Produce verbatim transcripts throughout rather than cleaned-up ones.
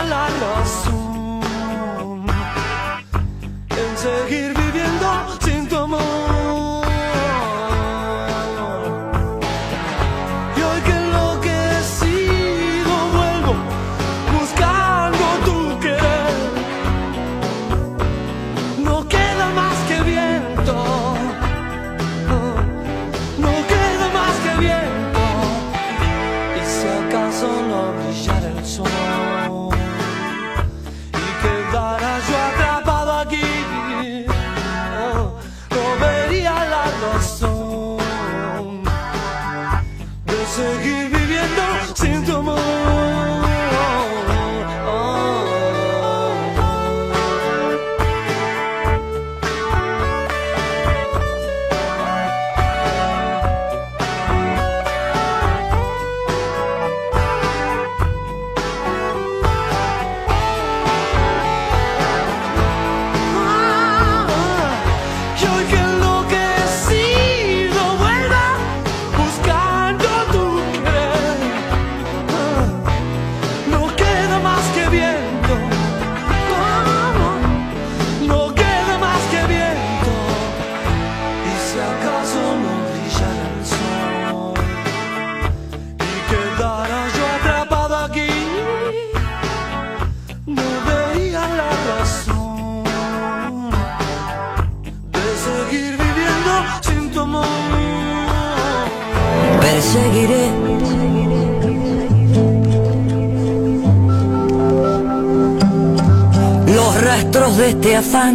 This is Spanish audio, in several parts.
la razón en seguir viviendo sin tu amor. Y hoy que enloquecido vuelvo buscando tu querer, no queda más que viento, no queda más que viento. Y si acaso no brillara el sol y quedara yo atrapado aquí, no vería la razón de seguir viviendo sin tu amor. Perseguiré los rastros de este afán,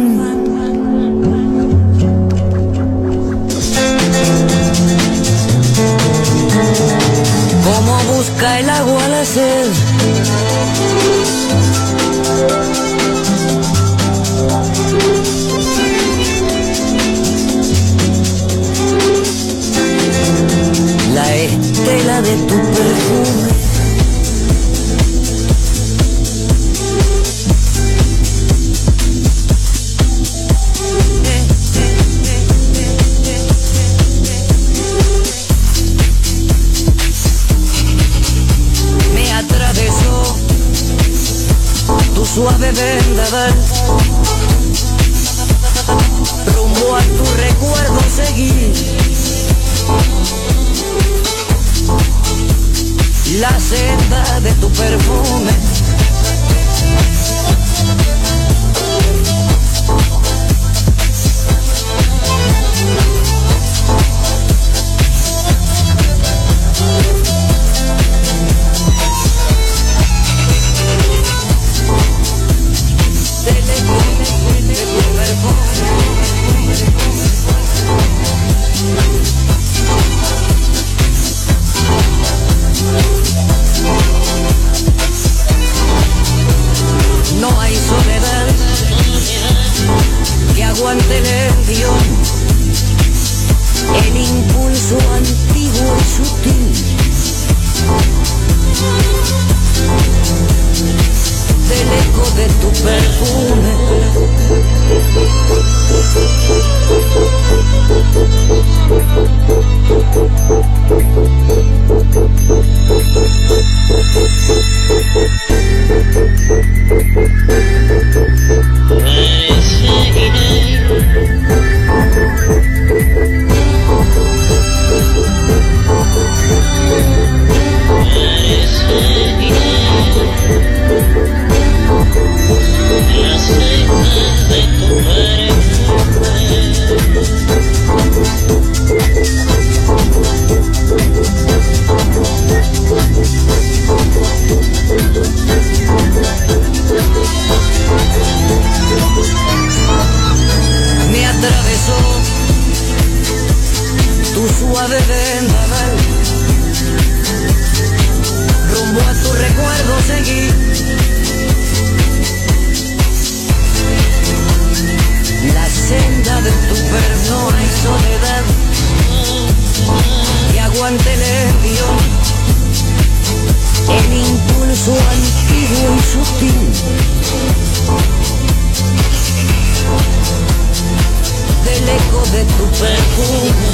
como busca el agua la sed. La estela de tu perfume me atravesó, tu suave vendaval, rumbo a tu recuerdo seguir. La senda de tu perfume del eco de tu perfume. No hay soledad que aguante el envión, el impulso antiguo y sutil del eco de tu perfume. Me atravesó tu suave vendaval, rumbo a tu recuerdo seguí. La senda de tu perfume, no hay soledad que aguante el envión, el impulso antiguo y sutil del eco de tu perfume.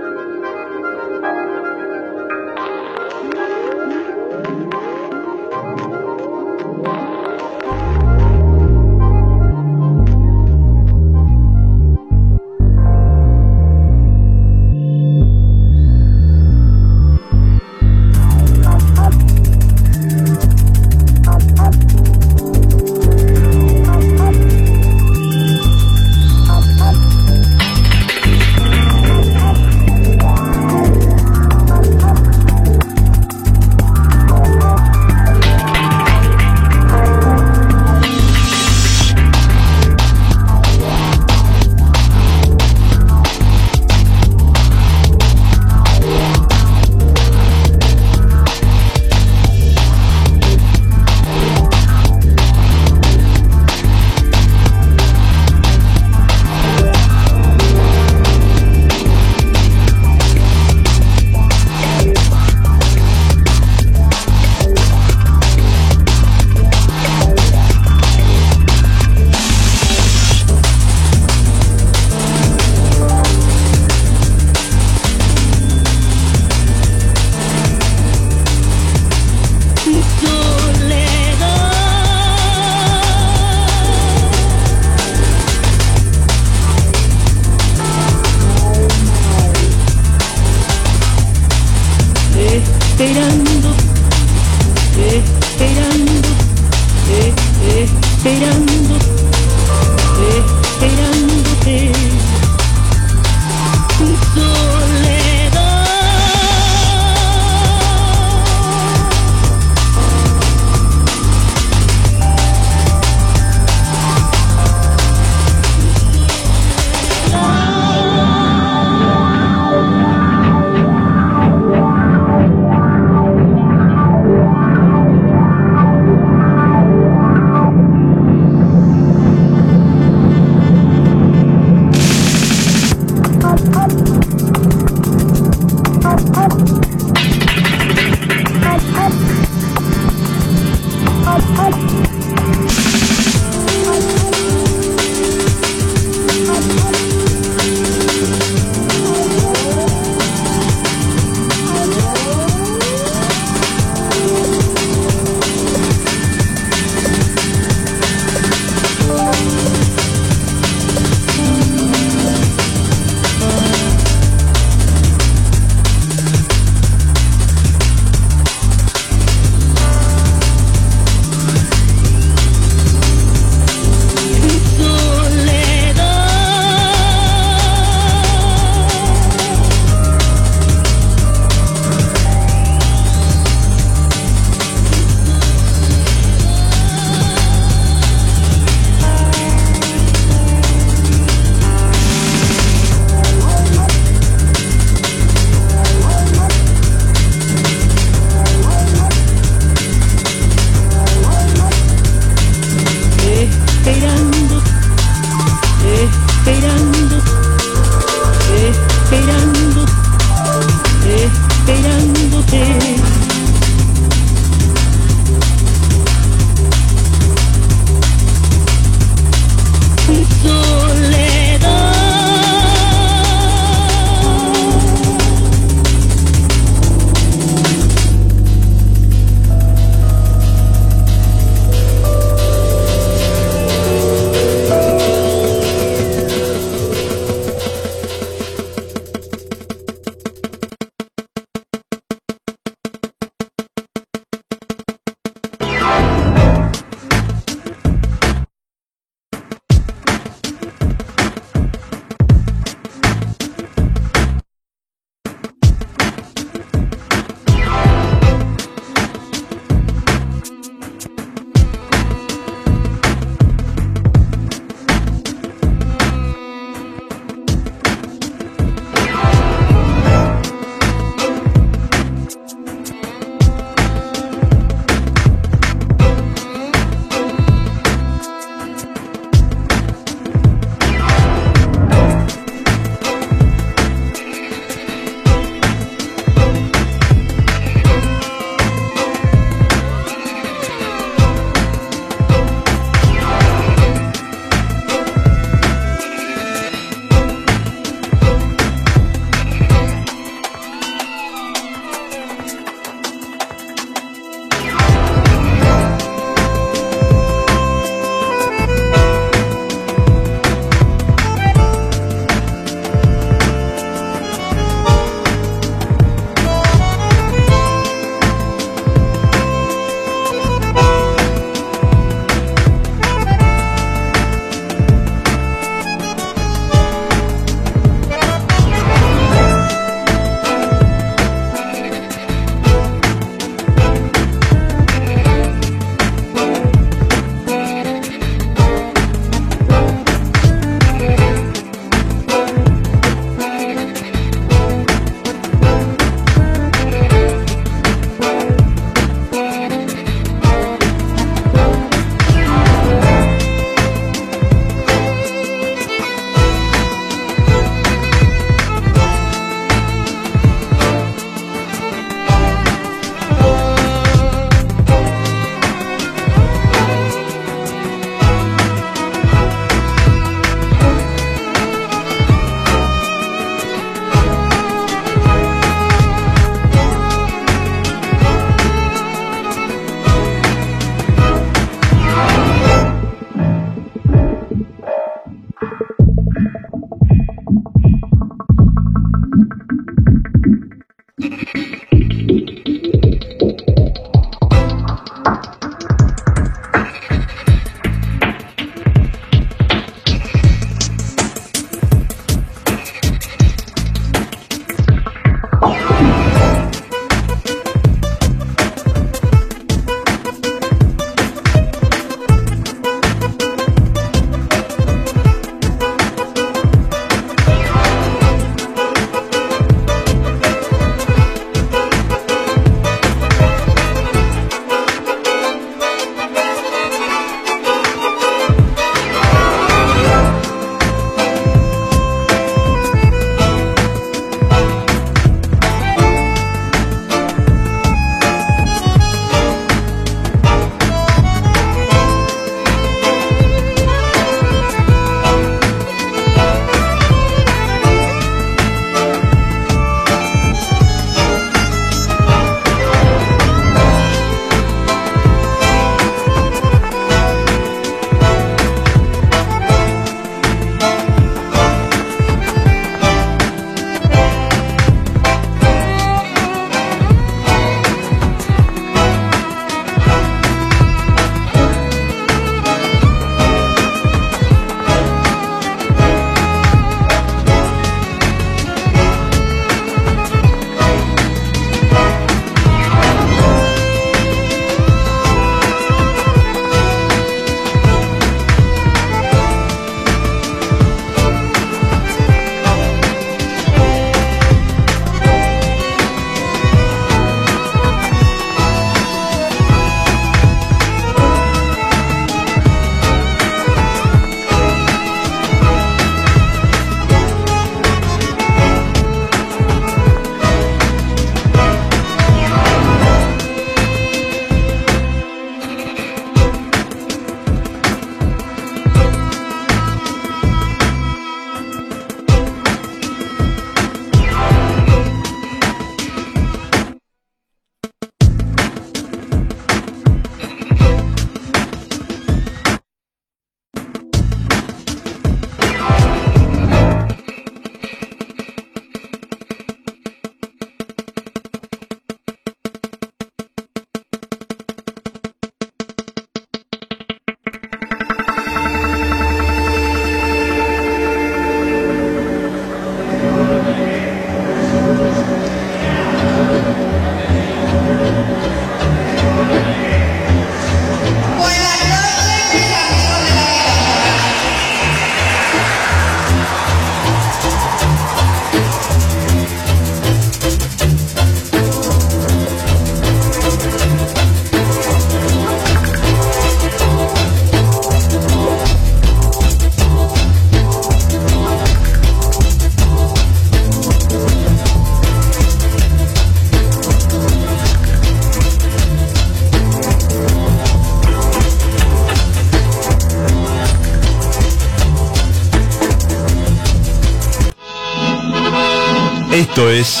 Esto es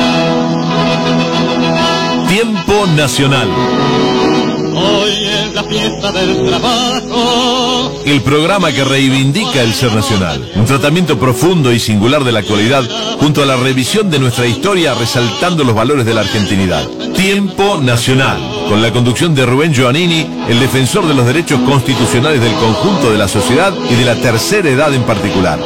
Tiempo Nacional. Hoy es la fiesta del trabajo. El programa que reivindica el ser nacional. Un tratamiento profundo y singular de la actualidad, junto a la revisión de nuestra historia, resaltando los valores de la argentinidad. Tiempo Nacional, con la conducción de Rubén Giovannini, el defensor de los derechos constitucionales del conjunto de la sociedad y de la tercera edad en particular.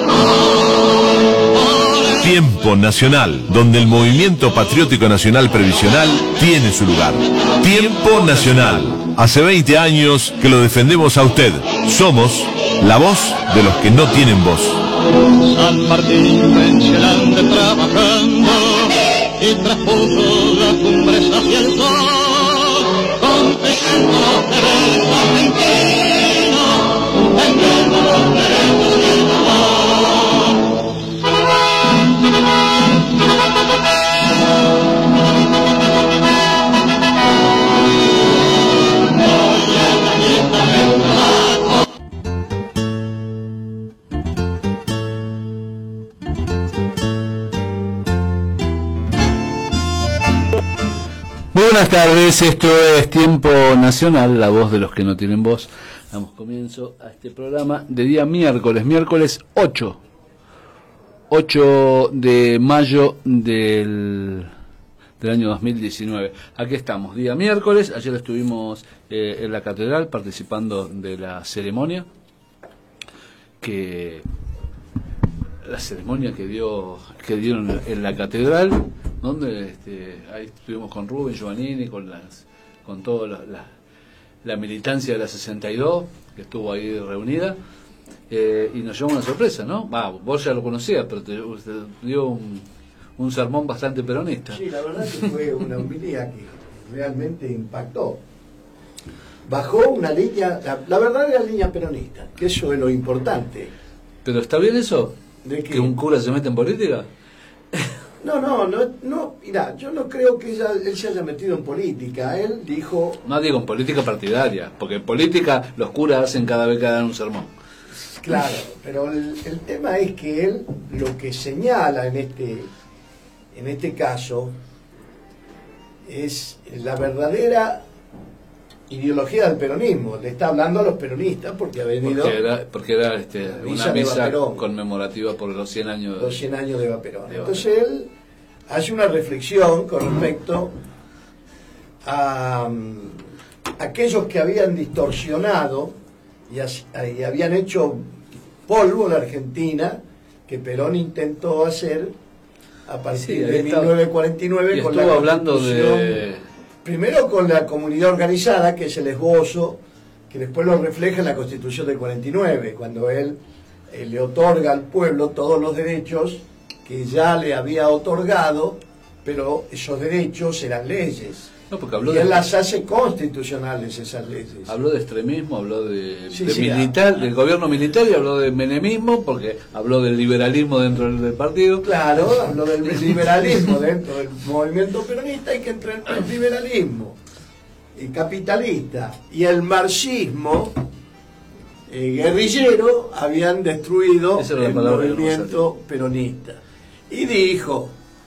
Tiempo Nacional, donde el movimiento patriótico nacional previsional tiene su lugar. Tiempo Nacional. Hace veinte años que lo defendemos a usted. Somos la voz de los que no tienen voz. San Martín vencerante trabajando y traspuso las cumbres hacia el sol, confesando los derechos argentinos, vendiendo los derechos y el amor. Buenas tardes, esto es Tiempo Nacional, la voz de los que no tienen voz. Damos comienzo a este programa de día miércoles, miércoles ocho de mayo del, del año dos mil diecinueve. Aquí estamos, día miércoles. Ayer estuvimos eh, en la catedral participando de la ceremonia que la ceremonia que dio que dieron en la catedral, donde este, ahí estuvimos con Rubén Giovannini, con las con toda la, la, la militancia de la sesenta y dos que estuvo ahí reunida, eh, y nos llevó una sorpresa, ¿no? Ah, vos ya lo conocías, pero te, te dio un, un sermón bastante peronista. Sí, la verdad que fue una homilía que realmente impactó. Bajó una línea, la, la verdadera línea peronista, que eso es lo importante. ¿Pero está bien eso? ¿De qué? ¿Que un cura se mete en política? No, no, no, no, mira, yo no creo que ella, él se haya metido en política. Él dijo... No digo en política partidaria, porque en política los curas hacen cada vez que dan un sermón. Claro, pero el, el tema es que él lo que señala en este, en este caso es la verdadera ideología del peronismo. Le está hablando a los peronistas porque ha venido... Porque era, porque era este, misa una de misa Vaperón, conmemorativa por los cien años de, los cien años de Vaperón. de Entonces él hace una reflexión con respecto a um, aquellos que habían distorsionado y, as, y habían hecho polvo la Argentina, que Perón intentó hacer a partir sí, de estaba, mil novecientos cuarenta y nueve. y con estuvo la hablando de... Primero con la comunidad organizada, que es el esbozo, que después lo refleja en la Constitución del cuarenta y nueve, cuando él eh, le otorga al pueblo todos los derechos que ya le había otorgado, pero esos derechos eran leyes. No, porque habló y de, él las hace constitucionales esas leyes. Habló de extremismo, habló de, sí, de sí, militar, ah, del gobierno militar, y habló de menemismo, porque habló del liberalismo dentro del, del partido. Claro, habló del liberalismo dentro del movimiento peronista, y que entre el liberalismo y capitalista y el marxismo eh, guerrillero habían destruido el movimiento peronista. Y dijo,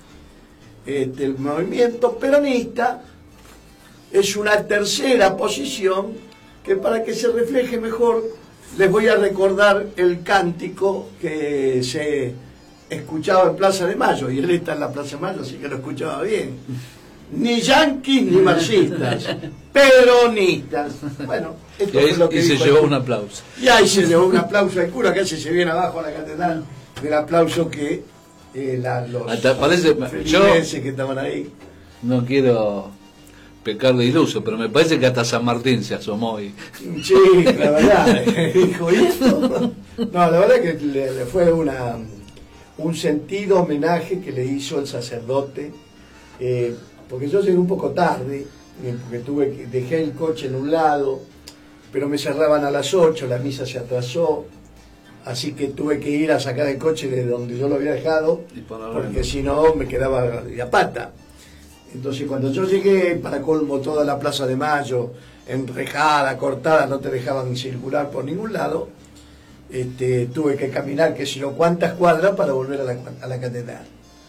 este, el movimiento peronista es una tercera posición que, para que se refleje mejor, les voy a recordar el cántico que se escuchaba en Plaza de Mayo, y él está en la Plaza de Mayo, así que lo escuchaba bien. Ni yanquis ni marxistas, peronistas. Bueno, esto y, ahí, es lo que y se dijo llevó el... un aplauso. Y ahí se llevó un aplauso al cura, que se viene abajo a la catedral, del aplauso que eh, la, los Hasta parece, yo que estaban ahí. No quiero pecar de iluso, pero me parece que hasta San Martín se asomó y... Sí, la verdad, dijo esto. No, la verdad que le, le fue una un sentido homenaje que le hizo el sacerdote, eh, porque yo llegué un poco tarde, eh, porque tuve que, dejé el coche en un lado, pero me cerraban a las ocho, la misa se atrasó, así que tuve que ir a sacar el coche de donde yo lo había dejado, porque si no me quedaba a pata. Entonces cuando yo llegué, para colmo, toda la Plaza de Mayo enrejada, cortada, no te dejaban circular por ningún lado, este, tuve que caminar, que si no, cuántas cuadras para volver a la, a la catedral.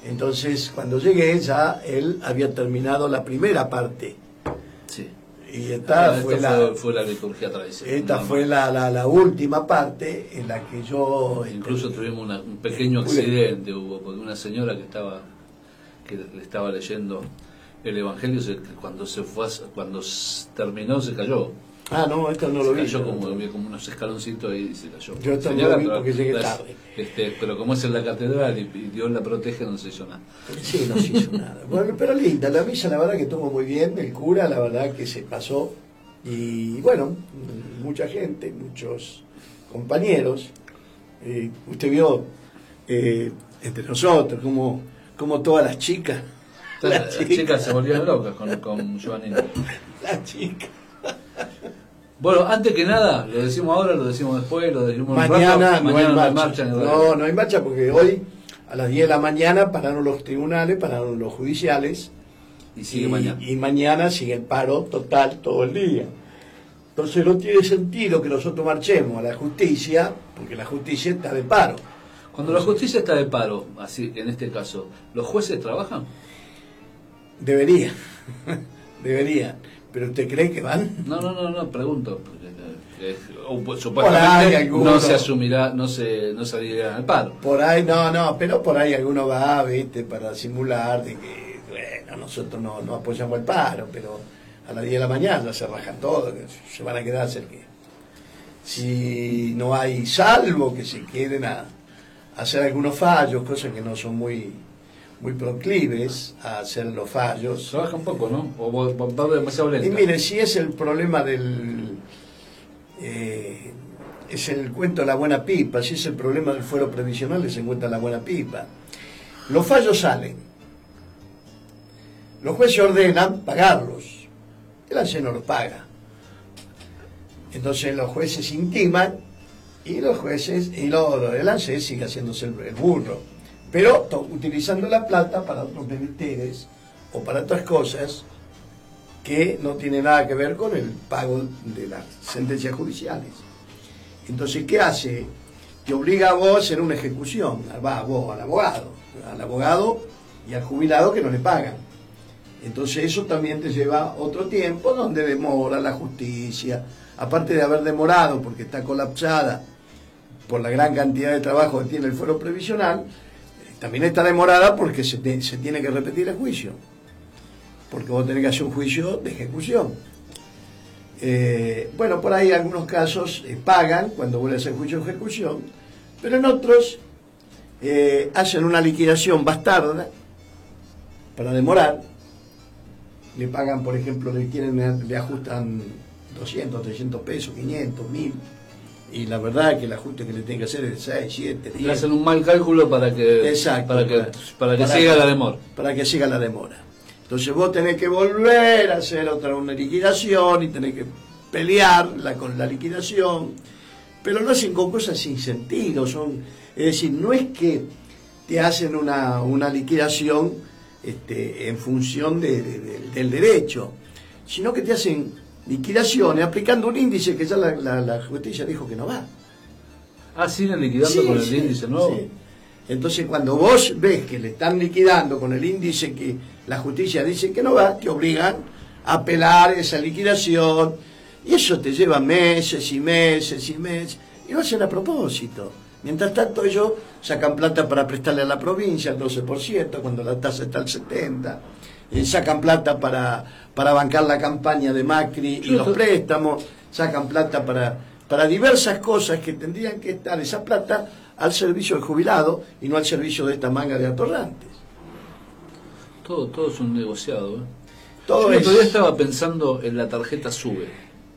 Entonces, cuando llegué, ya él había terminado la primera parte. Sí. Y esta, Ah, fue, esta la, fue, fue la liturgia tradicional. esta No, fue no. la, la, la última parte en la que yo... Incluso este, tuvimos una- un pequeño Muy bien. accidente, hubo, porque una señora que estaba que le estaba leyendo el Evangelio, se- cuando se fue, a- cuando s- terminó se cayó. Ah, no, esto no Se lo vi. cayó no, como, no. había como unos escaloncitos y se cayó. Yo esto no Señora, lo vi pero- porque llegué las- tarde. Este, pero como es en la catedral y, y Dios la protege, no se hizo nada. Sí, no se hizo nada. Bueno, pero linda, la misa la verdad que estuvo muy bien, el cura la verdad que se pasó. Y bueno, mucha gente, muchos compañeros. Eh, usted vio eh, entre nosotros como, como todas las chicas, Las chicas se volvían locas con, con Giovannini. las chicas. Bueno, antes que nada, lo decimos ahora, lo decimos después, lo decimos un Mañana, rato. no hay Mañana marcha. en el No, radio. no hay marcha porque hoy a las diez de la mañana pararon los tribunales, pararon los judiciales. Y sigue y, mañana. y mañana sigue el paro total todo el día. Entonces no tiene sentido que nosotros marchemos a la justicia, porque la justicia está de paro. Cuando la justicia está de paro, así en este caso, ¿los jueces trabajan? Debería, debería. ¿Pero usted cree que van? No, no, no, no, pregunto. porque, eh, eh, o, pues, Por ahí supuestamente alguno. no se asumirá, no se, no saliría al paro. Por ahí, no, no, pero por ahí alguno va, viste, para simular de que, bueno, nosotros no, no apoyamos el paro, pero a las diez de la mañana se rajan todo, que se van a quedar cerca. Si no hay salvo que se queden a, a hacer algunos fallos, cosas que no son muy muy proclives a hacer los fallos. Trabaja un poco, ¿no? O va va- va demasiado lento. Y mire, si es el problema del... eh, es el cuento de la buena pipa, si es el problema del fuero previsional, se encuentra la buena pipa. Los fallos salen. Los jueces ordenan pagarlos. El A N S E no los paga. Entonces los jueces intiman y los jueces, y lo, el A N S E sigue haciéndose el, el burro. Pero to- utilizando la plata para otros menesteres o para otras cosas que no tiene nada que ver con el pago de las sentencias judiciales. Entonces, ¿qué hace? Te obliga a vos a hacer una ejecución, va a vos, al abogado, al abogado y al jubilado que no le pagan. Entonces eso también te lleva otro tiempo donde demora la justicia, aparte de haber demorado porque está colapsada por la gran cantidad de trabajo que tiene el fuero previsional, también está demorada porque se, te- se tiene que repetir el juicio, porque vos tenés que hacer un juicio de ejecución. Eh, bueno, por ahí algunos casos eh, pagan cuando vuelve a hacer juicio de ejecución, pero en otros eh, hacen una liquidación bastarda para demorar. Le pagan, por ejemplo, le quieren, le ajustan doscientos, trescientos pesos, quinientos, mil, y la verdad que el ajuste que le tienen que hacer es seis, siete, Le diez. hacen un mal cálculo para que, Exacto, para que, para que para siga que- la demora. Para que siga la demora. Entonces vos tenés que volver a hacer otra una liquidación y tenés que pelearla con la liquidación, pero lo hacen con cosas sin sentido. Son, es decir, no es que te hacen una, una liquidación este, en función de- de- de- del derecho, sino que te hacen liquidaciones aplicando un índice que ya la, la- la justicia dijo que no va. Ah, siguen liquidando Sí, con el sí, índice nuevo. sí. Entonces cuando vos ves que le están liquidando con el índice que la justicia dice que no va, te obligan a apelar esa liquidación y eso te lleva meses y meses y meses y lo hacen a propósito. Mientras tanto ellos sacan plata para prestarle a la provincia al doce por ciento cuando la tasa está al setenta por ciento. Eh, sacan plata para, para bancar la campaña de Macri y los préstamos, sacan plata para, para diversas cosas que tendrían que estar esa plata al servicio del jubilado y no al servicio de esta manga de atorrantes. Todo, todo es un negociado. ¿eh? Todo Yo el es... otro día estaba pensando en la tarjeta SUBE.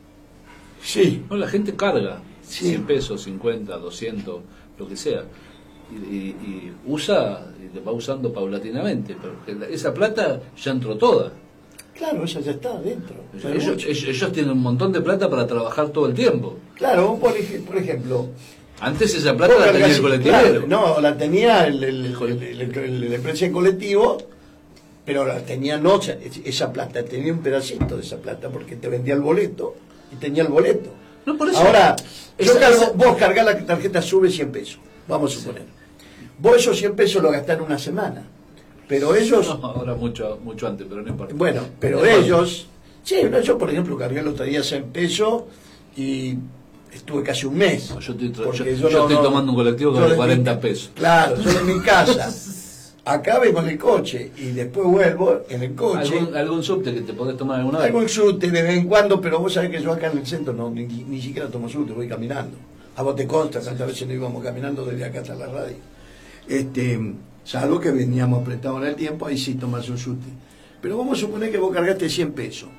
Sí, No, la gente carga Sí. cien pesos, cincuenta, doscientos, lo que sea. Y, y- y usa, y va usando paulatinamente. Pero que la- esa plata ya entró toda. claro, esa ya está adentro. Pero Ellos, mucho. ellos- ellos tienen un montón de plata para trabajar todo el tiempo. Claro, por, ej- por ejemplo... Antes esa plata vos la tenía el cargas- colectivero. claro, no, la tenía el, el, el, el- el- el empresa en colectivo, pero la tenía no, esa- esa plata, tenía un pedacito de esa plata porque te vendía el boleto y tenía el boleto. No, por eso. Ahora, yo Esa- cargo, esa- vos cargás la tarjeta SUBE cien pesos, vamos a suponer. Vos esos cien pesos lo gastás en una semana. Pero ellos, No, ahora mucho mucho antes, pero no importa. bueno, pero Bueno. ellos, sí, no, yo por ejemplo cargué el otro día cien pesos y estuve casi un mes. Yo estoy, tra- Porque yo, yo estoy tomando un colectivo yo con de cuarenta mi- pesos. Claro, yo en mi casa. Acá vengo en el coche y después vuelvo en el coche. ¿Algún, algún subte que te podés tomar alguna vez? Algún subte de vez en cuando, pero vos sabés que yo acá en el centro no, ni, ni siquiera tomo subte, voy caminando. A vos te consta, tantas veces nos íbamos caminando desde acá hasta la radio. Este, salvo que veníamos apretados en el tiempo, ahí sí tomás un subte. Pero vamos a suponer que vos cargaste cien pesos.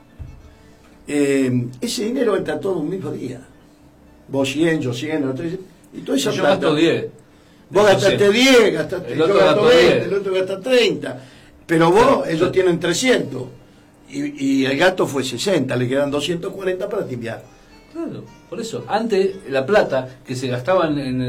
Eh, ese dinero entra todo un mismo día. Vos cien, yo cien, otro cien, y toda esa Yo plata. gasto diez. Vos gastaste diez, gastaste, El yo otro gasto gastó veinte, diez. el otro gasta treinta. Pero vos, Claro, ellos claro. tienen trescientos. Y, y el gasto fue sesenta, le quedan doscientos cuarenta para tipiar. Claro, por eso. Antes, la plata que se gastaba en el, en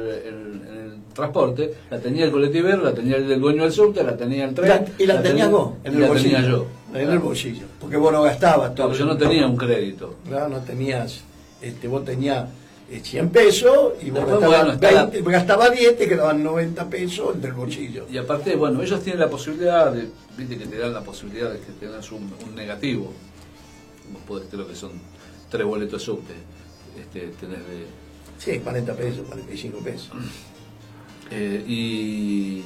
el transporte, la tenía el colectivero, la tenía el dueño del subte, la tenía el tren. La- y la, tenías tenía- vos, en y el la bolsillo. tenía yo. En el bolsillo. Porque vos no gastabas todo. Claro, yo no tenía un crédito. Claro, no tenías, este, vos tenías eh, cien pesos y vos Después, gastabas, bueno, está la- veinte, gastaba diez, te quedaban noventa pesos del bolsillo. Y aparte, bueno, ellos tienen la posibilidad de, viste que te dan la posibilidad de que tengas un, un negativo. Vos podés, creo que son tres boletos de subte. Este, tenés de, Sí, cuarenta pesos, cuarenta y cinco pesos. eh, y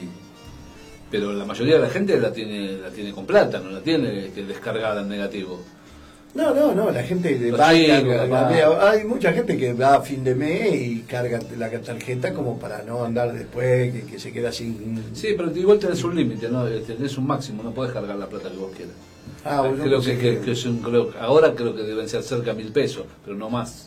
pero la mayoría de la gente la tiene la tiene con plata, no la tiene este, descargada en negativo. No, no, no, la gente de Los va y chicos, carga- papá. vea, hay mucha gente que va a fin de mes y carga la tarjeta como para no andar después, que, que se queda sin... Sí, pero igual tenés un límite, ¿no? Tenés un máximo, no podés cargar la plata que vos quieras. Ah, bueno, creo pensé que, que- que- que es un- creo- ahora creo que deben ser cerca de mil pesos, pero no más.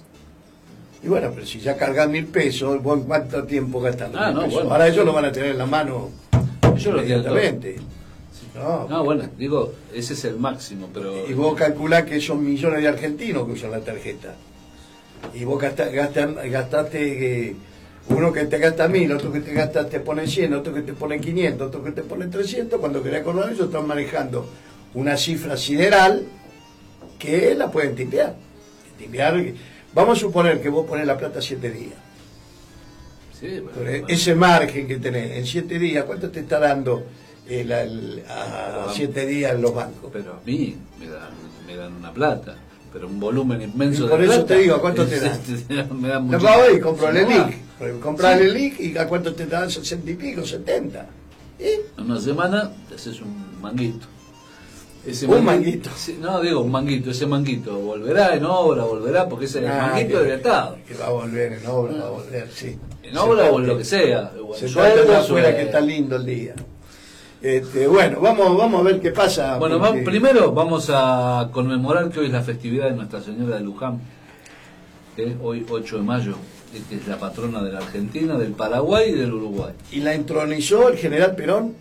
Y bueno, pero si ya cargas mil pesos, ¿vos cuánto tiempo gastas los Ah, mil no, pesos? bueno. Ahora ellos lo van a tener en la mano Ellos lo tienen todo. inmediatamente. No. No, bueno, digo, ese es el máximo, pero... Y vos calculás que son millones de argentinos que usan la tarjeta. Y vos gasta- gastan- gastaste, eh, uno que te gasta mil, otro que te gasta, te pone cien, otro que te pone quinientos, otro que te pone trescientos, cuando querés acordar ellos están manejando una cifra sideral que la pueden tipear. Tipear, vamos a suponer que vos pones la plata siete días. Sí, bueno, Pero bueno. ese margen que tenés en siete días, ¿cuánto te está dando el, el- a Pero, siete días en los bancos? Pero a mí me dan, me dan una plata, pero un volumen inmenso Y por de eso plata. te digo, ¿a cuánto te dan? me dan No mucho. va hoy, compro el Se me va. Elic. Comprar el Elic y a cuánto te dan, sesenta y pico, setenta. ¿Eh? En una semana te haces un manguito. Ese Un manguito. Sí, no, digo un manguito, ese manguito volverá en obra, volverá, porque ese es el Ah, manguito que- del Estado. Que va a volver en obra, va a volver, sí. En obra o en lo que sea. o en Se sueldo, trata de o afuera en- que está lindo el día. Este, bueno, vamos, vamos a ver qué pasa. Bueno, porque- va- primero vamos a conmemorar que hoy es la festividad de Nuestra Señora de Luján. ¿eh? Hoy ocho de mayo, eh, que es la patrona de la Argentina, del Paraguay y del Uruguay. Y la entronizó el general Perón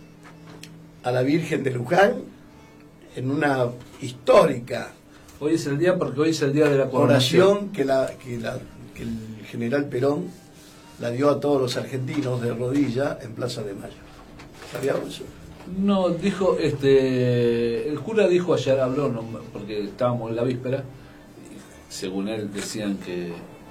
a la Virgen de Luján en una histórica Hoy es el día porque hoy es el día de la coronación. oración que, la, que, la, que el general Perón la dio a todos los argentinos de rodilla en Plaza de Mayo. ¿Sabías eso? No, dijo, este, el cura dijo ayer, habló, no, porque estábamos en la víspera, y según él decían que,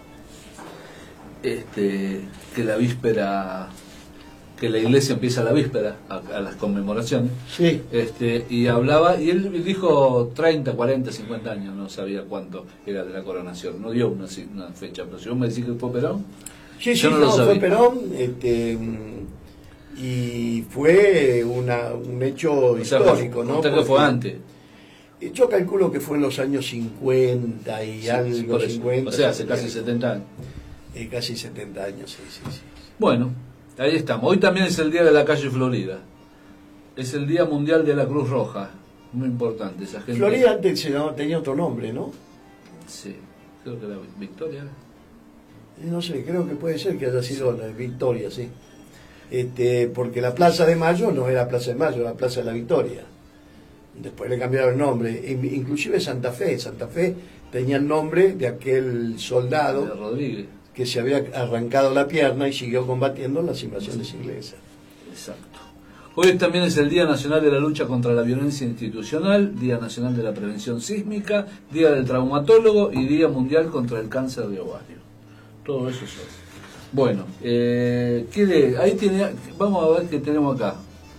este, que la víspera, que la iglesia empieza a la víspera, a, a las conmemoraciones, Sí. este, y hablaba, y él dijo treinta, cuarenta, cincuenta años, no sabía cuánto era de la coronación, no dio una, una fecha, pero si vos me decís que fue Perón, Sí, sí, yo no no, lo fue sabía. Perón, este, mm, y fue una, un hecho O sea, histórico, ¿no? usted que fue Porque- antes. Y yo calculo que fue en los años cincuenta y Sí, algo, sí, por eso. cincuenta. O sea, hace casi setenta años. Eh, casi setenta años, sí, sí, sí. Bueno, ahí estamos. Hoy también es el día de la calle Florida. Es el Día Mundial de la Cruz Roja. Muy importante esa gente. Florida antes se llamaba- tenía otro nombre, ¿no? Sí, creo que era Victoria. Eh, No sé, creo que puede ser que haya sido la de Victoria, sí. Este, porque la Plaza de Mayo no era Plaza de Mayo, era Plaza de la Victoria. Después le cambiaron el nombre. In- Inclusive Santa Fe. Santa Fe tenía el nombre de aquel De soldado Rodríguez. que se había arrancado la pierna y siguió combatiendo las invasiones inglesas. Exacto. Hoy también es el Día Nacional de la Lucha contra la Violencia Institucional, Día Nacional de la Prevención Sísmica, Día del Traumatólogo y Día Mundial contra el Cáncer de Ovario. Todo eso es hoy. Bueno, eh, ¿qué de- ahí tiene, vamos a ver qué tenemos acá.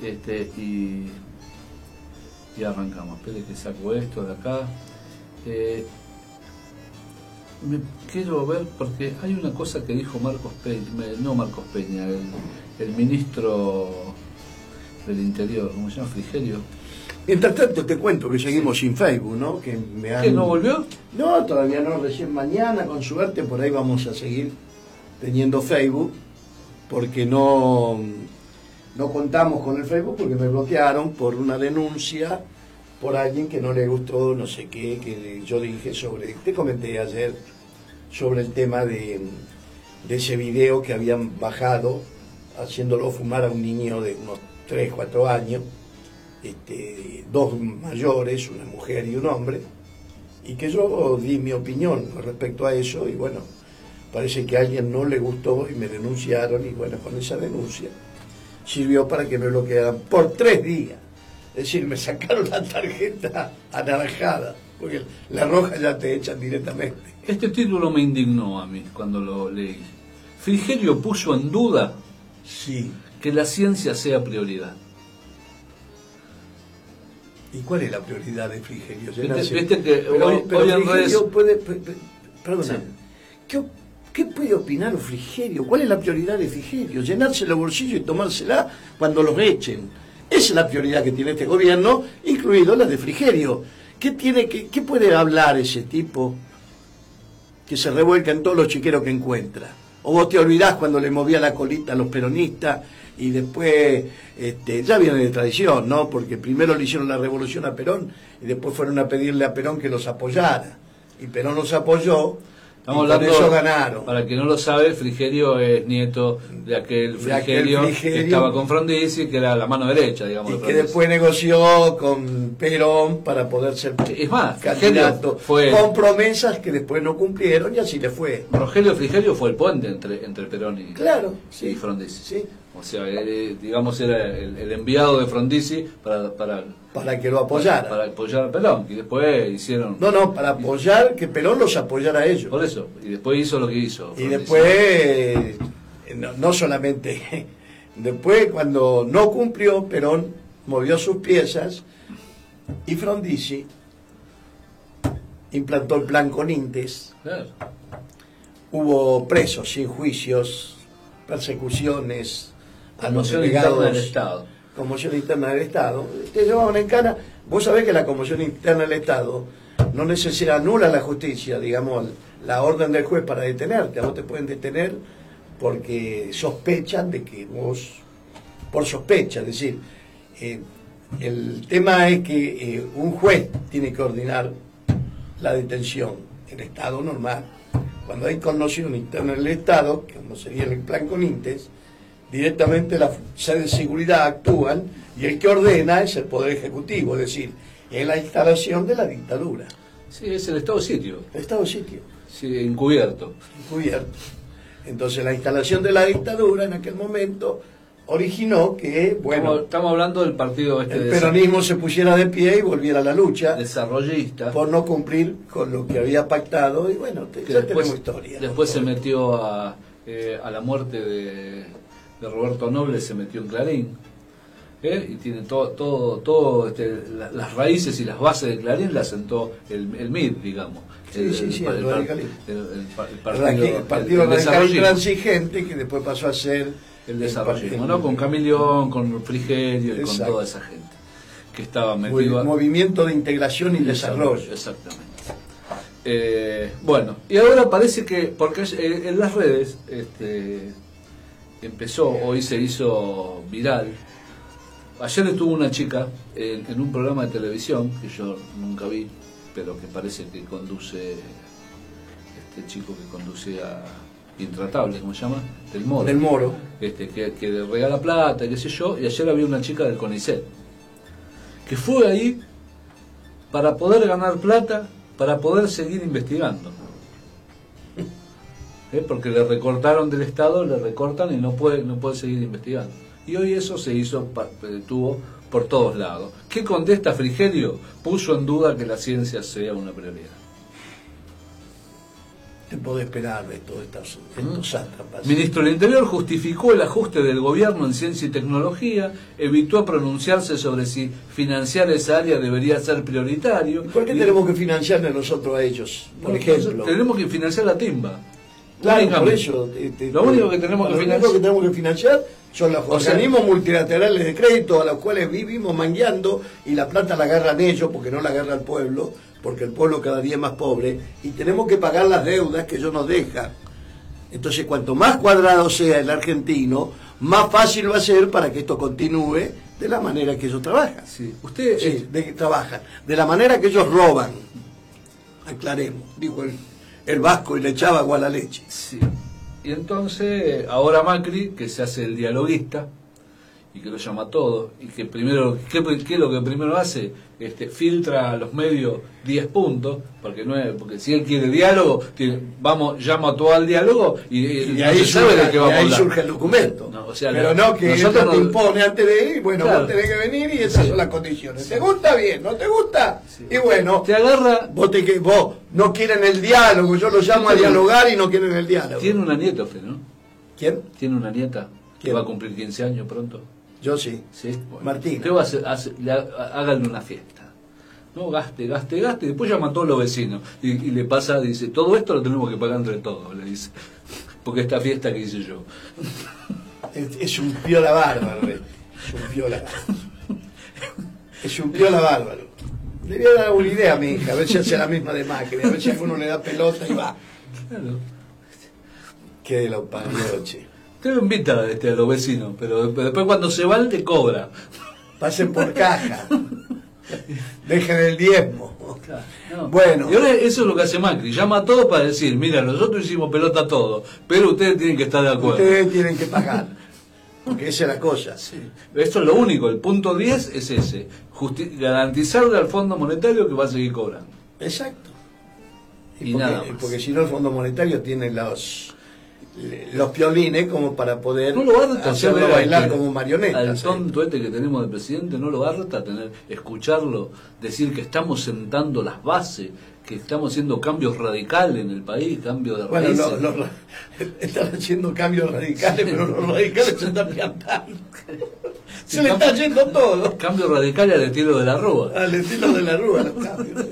Este, y, y arrancamos. Espere que saco esto de acá. Eh, me quiero ver, porque hay una cosa que dijo Marcos Peña, no Marcos Peña, el, el ministro del Interior, ¿cómo se llama? Frigerio. Mientras tanto te cuento que seguimos sin Facebook, ¿no? Que me han... ¿Qué, no volvió? No, todavía no, recién mañana, con suerte, por ahí vamos a seguir teniendo Facebook, porque no, no contamos con el Facebook, porque me bloquearon por una denuncia por alguien que no le gustó no sé qué, que yo dije sobre, te comenté ayer, sobre el tema de, de ese video que habían bajado, haciéndolo fumar a un niño de unos tres, cuatro años, este, dos mayores, una mujer y un hombre, y que yo di mi opinión con respecto a eso, y bueno, parece que a alguien no le gustó y me denunciaron, y bueno, con esa denuncia sirvió para que me bloquearan por tres días. Es decir, me sacaron la tarjeta anaranjada, porque la roja ya te echan directamente. Este título me indignó a mí cuando lo leí. Frigerio puso en duda Sí. que la ciencia sea prioridad. ¿Y cuál es la prioridad de Frigerio? Viste, viste que pero, hoy, pero hoy en Frigerio redes... puede... pe- pe- Perdona, Sí. ¿qué, ¿qué puede opinar Frigerio? ¿Cuál es la prioridad de Frigerio? Llenarse los bolsillos y tomársela cuando los echen. Esa es la prioridad que tiene este gobierno, incluido la de Frigerio. ¿Qué, tiene que, ¿Qué puede hablar ese tipo que se revuelca en todos los chiqueros que encuentra? O vos te olvidás cuando le movía la colita a los peronistas y después, este, ya viene de tradición, ¿no? Porque primero le hicieron la revolución a Perón y después fueron a pedirle a Perón que los apoyara. Y Perón los apoyó. Estamos y hablando, por eso ganaron. para quien no lo sabe, Frigerio es nieto de aquel De aquel Frigerio, Frigerio que estaba con Frondizi, que era la mano derecha, digamos. Y de que Frondizi. después negoció con Perón para poder ser Es más, candidato, Frigerio fue... con promesas que después no cumplieron y así le fue. Rogelio Frigerio fue el puente entre, entre Perón y, Claro, y sí. Frondizi. Sí. O sea, él, digamos, era el, el enviado de Frondizi para, para, Para que lo apoyara. para apoyar a Perón. Y después hicieron... No, no, para apoyar, que Perón los apoyara a ellos. Por eso. Y después hizo lo que hizo. Y Frondizi. después, eh, no, no solamente, después cuando no cumplió, Perón movió sus piezas y Frondizi implantó el plan Conintes. Claro. Hubo presos sin juicios, persecuciones a los Conmoción interna del delegados, Estado. conmoción interna del Estado. Te llevaban en cana. Vos sabés que la conmoción interna del Estado no necesita, anula la justicia, digamos, la orden del juez para detenerte. A vos te pueden detener porque sospechan de que vos, por sospecha, es decir, eh, el tema es que eh, un juez tiene que ordenar la detención en estado normal. Cuando hay conmoción interna del Estado, que no sería el plan Conintes, directamente las fuerzas de seguridad actúan y el que ordena es el Poder Ejecutivo, es decir, es la instalación de la dictadura. Sí, es el estado de sitio. El estado de sitio, Sí, encubierto. encubierto. Entonces la instalación de la dictadura en aquel momento originó que, bueno, Estamos, estamos hablando del partido este el de peronismo se pusiera de pie y volviera a la lucha desarrollista. por no cumplir con lo que había pactado y bueno, te- que ya después, tenemos historia. ¿no? después se metió a, eh, a la muerte de, de Roberto Noble, se metió en Clarín. ¿eh? Y tiene todo, todo, todo este, la- las raíces y las bases de Clarín las sentó el, el M I D, digamos. Sí, sí, sí, el par- radicalismo. el- el- el El, partido, raqui- el partido el radical desarrollismo. intransigente que después pasó a ser El desarrollismo, el- ¿no? Con Camilión, con Frigerio y con Exacto. toda esa gente que estaba Movi- metida. Movimiento de integración y desarrollo. Exactamente. Eh, bueno, y ahora parece que, porque eh, en las redes este, empezó, hoy se hizo viral. Ayer estuvo una chica en, en un programa de televisión que yo nunca vi, pero que parece que conduce, este chico que conduce a Intratable, ¿cómo se llama? Del Moro. Del Moro. Este, que, que le regala plata, qué sé yo, y ayer había una chica del CONICET que fue ahí para poder ganar plata, para poder seguir investigando. ¿Eh? Porque le recortaron del Estado, le recortan y no puede, no puede seguir investigando. Y hoy eso se hizo, pa- tuvo por todos lados. ¿Qué contesta Frigerio? Puso en duda que la ciencia sea una prioridad. te puede esperar de todos estos, estos sátrapas? Ministro del Interior justificó el ajuste del gobierno en ciencia y tecnología, evitó pronunciarse sobre si financiar esa área debería ser prioritario. ¿Por qué y, tenemos que financiarle nosotros a ellos, por no, ejemplo? Tenemos que financiar la timba. Claro, por Únicamente. eso. Este, lo único que tenemos que lo financiar. único que tenemos que financiar son los O sea, organismos multilaterales de crédito a los cuales vivimos mangueando y la plata la agarran ellos porque no la agarra el pueblo, porque el pueblo cada día es más pobre y tenemos que pagar las deudas que ellos nos dejan. Entonces, cuanto más cuadrado sea el argentino, más fácil va a ser para que esto continúe de la manera que ellos trabajan. Sí. Usted Sí, eh, de que trabajan. De la manera que ellos roban. Aclaremos, dijo el, el vasco y le echaba agua a la leche. sí. Y entonces, ahora Macri, que se hace el dialoguista, y que lo llama todo, y que primero, ¿qué, qué es lo que primero hace? Este, filtra a los medios diez puntos, porque no es, porque si él quiere diálogo, tiene, vamos, llama todo al diálogo y, y Y no ahí, se sabe surge, de qué y vamos a ahí hablar. surge el documento. No, o sea, pero no que nosotros nosotros te no- impone antes de ir, bueno, Claro. vos tenés que venir y esas Sí. son las condiciones. ¿Te gusta? Bien, ¿no te gusta? Sí. Y bueno, Te agarra, vos, te, que- vos no quieren el diálogo, yo lo llamo a dialogar y no quieren el diálogo. tiene una nieta usted, ¿no? ¿Quién? Tiene una nieta que ¿Quién? va a cumplir quince años pronto. Yo sí. ¿Sí? Bueno, Martina. Usted va a hacer, hace- le ha- háganle una fiesta. No, gaste, gaste, gaste. Después llama a todos los vecinos. Y, y le pasa, dice, todo esto lo tenemos que pagar entre todos, le dice. Porque esta fiesta que hice yo. Es, es un piola bárbaro, eh. es un piola. Es un piola bárbaro. Le voy a dar una idea a mi hija, a ver si hace la misma de Macri, a ver si alguno le da pelota y va. Claro. Que lo parió, che. Usted lo invita este, a los vecinos, pero, pero después cuando se van te cobra. Pasen por caja. Dejen el diezmo. No. Bueno. Y ahora eso es lo que hace Macri. Llama a todos para decir, mira, nosotros hicimos pelota a todos, pero ustedes tienen que estar de acuerdo. Ustedes tienen que pagar. Porque esa es la cosa. Sí. Esto es lo único, el punto diez es ese, justi- garantizarle al Fondo Monetario que va a seguir cobrando. Exacto. Y, Y porque, nada más. porque si no el Fondo Monetario tiene los los piolines como para poder No lo harta hacerlo ver bailar al- como marionetas. Al ¿eh? tonto este que tenemos de presidente, no lo harta tener, escucharlo decir que estamos sentando las bases, que estamos haciendo cambios radicales en el país, cambios de Bueno, raíces. lo- lo- están haciendo cambios radicales, pero los radicales se están piantando. Se le está yendo todo. Cambios radicales al estilo de la Rúa. Al estilo de la Rúa, los cambios.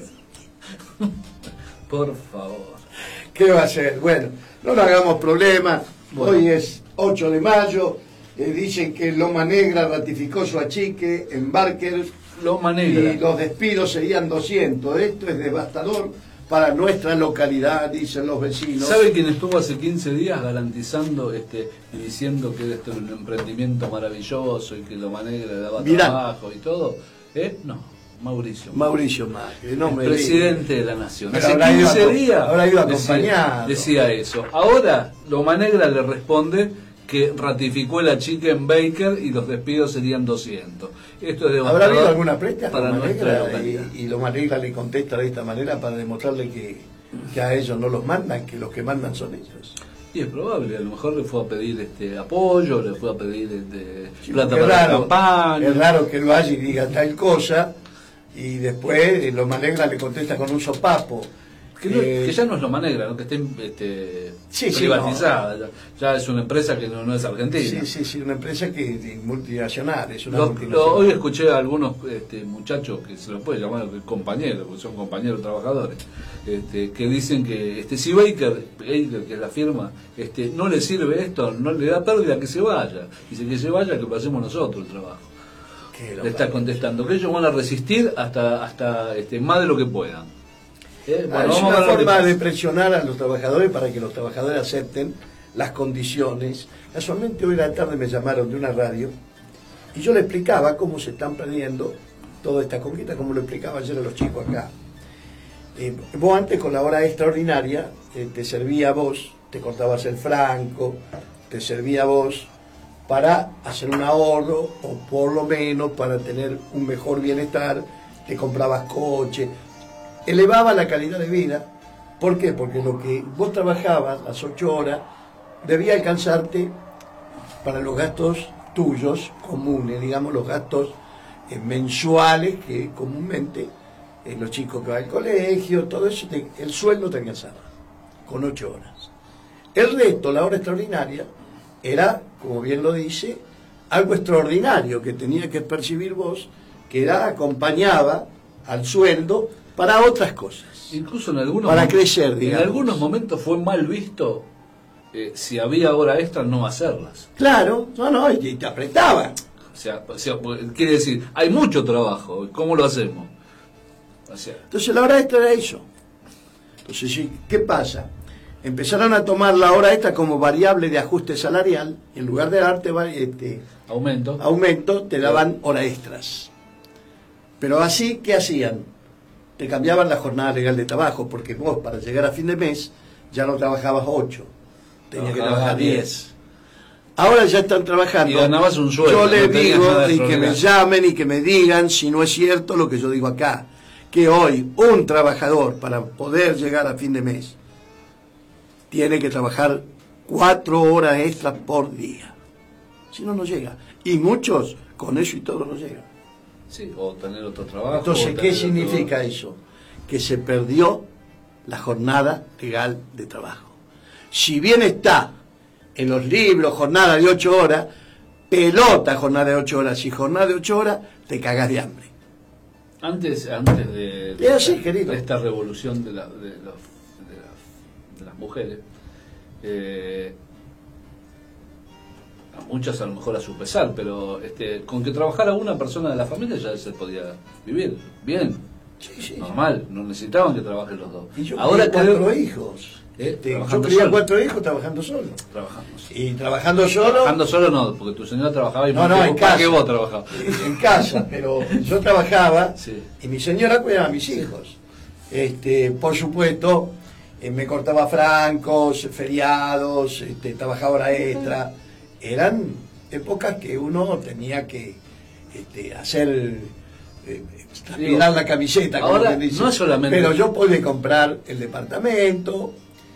Por favor. ¿Qué va a ser? Bueno, no nos hagamos problemas. Bueno. Hoy es ocho de mayo. Eh, dicen que Loma Negra ratificó su achique en Barker Loma Negra. y los despidos serían doscientos. Esto es devastador para nuestra localidad, dicen los vecinos. ¿Sabe quién estuvo hace quince días garantizando este y diciendo que esto era un emprendimiento maravilloso y que Loma Negra le daba Mirá. trabajo y todo? ¿Eh? No, Mauricio. Mauricio Macri, no el me presidente de la nación. Pero Hace habrá ido quince aco- días habrá ido decía, acompañado. decía eso. Ahora Loma Negra le responde que ratificó el achique en Baker y los despidos serían doscientos. Esto es devastador. ¿Habrá habido alguna presta para Loma nuestra Negra? localidad. Y, y Loma Negra le contesta de esta manera para demostrarle que, que a ellos no los mandan, que los que mandan son ellos. Y es probable, a lo mejor le fue a pedir este apoyo, le fue a pedir este, Sí, plata porque para es la raro, campaña. es raro que él vaya y diga tal cosa y después eh, Loma Negra le contesta con un sopapo. Que, no- Eh, que ya no es Loma Negra, ¿no? Que esté este, Sí, sí, privatizada. ya, ya es una empresa que no, no es argentina. Sí, sí, sí, una empresa que es multinacional, es una Lo- multinacional. lo- hoy escuché a algunos este, muchachos que se los puede llamar compañeros, porque son compañeros trabajadores, este, que dicen que este, si Baker, Baker, que es la firma, este, no le sirve esto, no le da pérdida, que se vaya. Dice que se vaya, que lo hacemos nosotros el trabajo. Que lo Le está parió. contestando que ellos van a resistir hasta hasta este, más de lo que puedan. ¿Eh? Ah, Bueno, es vamos a una ver lo que forma pasa. de presionar a los trabajadores para que los trabajadores acepten las condiciones. Casualmente hoy a la tarde me llamaron de una radio y yo le explicaba cómo se están perdiendo toda esta conquista, como lo explicaba ayer a los chicos acá. Eh, vos antes con la hora extraordinaria eh, te servía a vos, te cortabas el franco, te servía a vos para hacer un ahorro o por lo menos para tener un mejor bienestar, te comprabas coche, elevaba la calidad de vida. ¿Por qué? Porque lo que vos trabajabas, las ocho horas, debía alcanzarte para los gastos tuyos comunes, digamos los gastos eh, mensuales que comúnmente eh, los chicos que van al colegio, todo eso, te- el sueldo te alcanzaba. con ocho horas. El resto, la hora extraordinaria, era, como bien lo dice, algo extraordinario que tenía que percibir vos, que era, acompañaba al sueldo para otras cosas. Incluso en algunos para mom- crecer, digamos. En algunos momentos fue mal visto eh, si había hora extra no hacerlas. Claro, no, no, y te apretaban. O sea, o sea, quiere decir, hay mucho trabajo, ¿cómo lo hacemos? O sea, Entonces la hora extra era eso. Entonces, sí, ¿qué pasa? Empezaron a tomar la hora extra como variable de ajuste salarial, y en lugar de darte este, aumento. aumento, te daban hora extras. Pero así, ¿qué hacían? Te cambiaban la jornada legal de trabajo, porque vos para llegar a fin de mes ya no trabajabas ocho, tenías que trabajar diez. Ahora ya están trabajando. Y ganabas un sueldo. Yo les no tenías digo, nada y que me extraordinario. llamen y que me digan si no es cierto lo que yo digo acá, que hoy un trabajador para poder llegar a fin de mes tiene que trabajar cuatro horas extras por día. Si no, no llega. Y muchos con eso y todo no llegan. Sí, o tener otro trabajo. Entonces, o ¿qué tener significa otro... eso? Que se perdió la jornada legal de trabajo. Si bien está en los libros jornada de ocho horas, pelota jornada de ocho horas, y jornada de ocho horas, te cagás de hambre. Antes, antes de, de, Es así, esta, querido. de esta revolución de, la, de, los, de, la- de las mujeres, eh, a muchas a lo mejor a su pesar, pero este, con que trabajara una persona de la familia ya se podía vivir bien, Sí, sí. normal, no necesitaban que trabajen los dos. Y yo Ahora crié cuatro creo- hijos. ¿Eh? Este, yo Trabajando crié solo. cuatro hijos trabajando solo. Trabajando, sí. Y trabajando solo, Trabajando solo no, porque tu señora trabajaba y No, más no, que en vos- más casa. que vos trabajabas. en casa, pero yo trabajaba Sí. y mi señora cuidaba a mis hijos. Este, por supuesto, eh, me cortaba francos, feriados, este, trabajaba hora extra. Eran épocas que uno tenía que este, hacer, eh, transpirar la camiseta, como ahora quien dice. no es solamente- Pero yo pude comprar el departamento,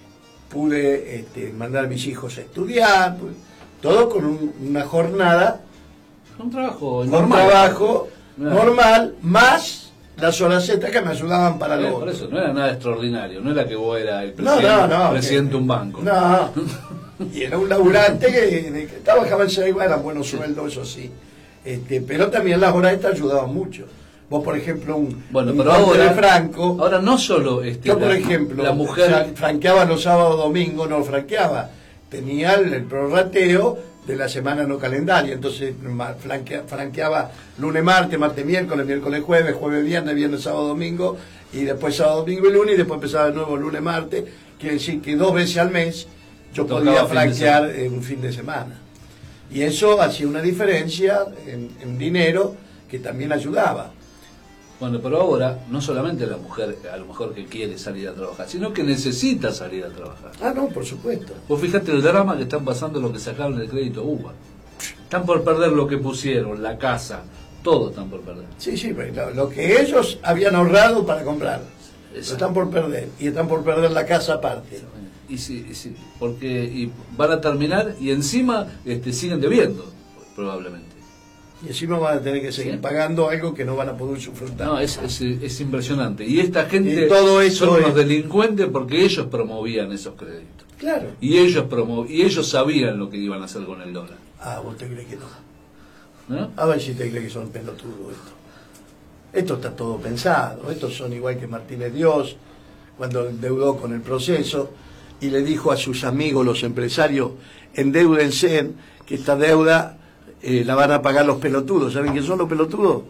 pude este, mandar a mis hijos a estudiar, pues, todo con un- una jornada, Un trabajo con normal. trabajo No. normal, más las horas extras que me ayudaban para Eh, lo por otro. eso, no era nada extraordinario, no era que vos eras el No, presidente, no, no. presidente que- de un banco. No. Y era un laburante que, de que trabajaba en Seiba, eran buenos sueldos, eso sí. Este, pero también las horas extras ayudaban mucho. Vos, por ejemplo, un, Bueno, un pero corte ahora, de Franco. ahora no solo este, Yo, por la, ejemplo, la mujer, fra- franqueaba los sábados, domingos, no franqueaba. Tenía el, el prorrateo de la semana no calendaria. Entonces, ma- franquea- franqueaba lunes, martes, martes, miércoles, miércoles, jueves, jueves, viernes, viernes, sábado, domingo, y después sábado, domingo y lunes, y después empezaba de nuevo lunes, martes. Quiere decir que dos veces al mes yo Tocaba podía fin de franquear eh, un fin de semana. Y eso hacía una diferencia en, en dinero que también ayudaba. bueno, pero ahora no solamente la mujer a lo mejor que quiere salir a trabajar, sino que necesita salir a trabajar. Ah, no, por supuesto. Vos fíjate el drama que están pasando los que sacaron el crédito U B A. Están por perder lo que pusieron, la casa, todo están por perder. Sí, sí, pero lo, lo que ellos habían ahorrado para comprar, lo Exacto. están por perder. Y están por perder la casa aparte. Y sí, y sí, porque y van a terminar y encima este, siguen debiendo, probablemente. Y encima van a tener que seguir Sí. pagando algo que no van a poder sufrutar. No, es, es, es impresionante. Y esta gente Y todo eso son es- unos delincuentes porque ellos promovían esos créditos. Claro. Y ellos promo y ellos sabían lo que iban a hacer con el dólar. Ah, vos te crees que no. ¿No? A ver si te crees que son pelotudos esto. Esto está todo pensado. Estos son igual que Martínez Dios, cuando endeudó con el proceso y le dijo a sus amigos, los empresarios, endeúdense, que esta deuda eh, la van a pagar los pelotudos. ¿Saben quién son los pelotudos?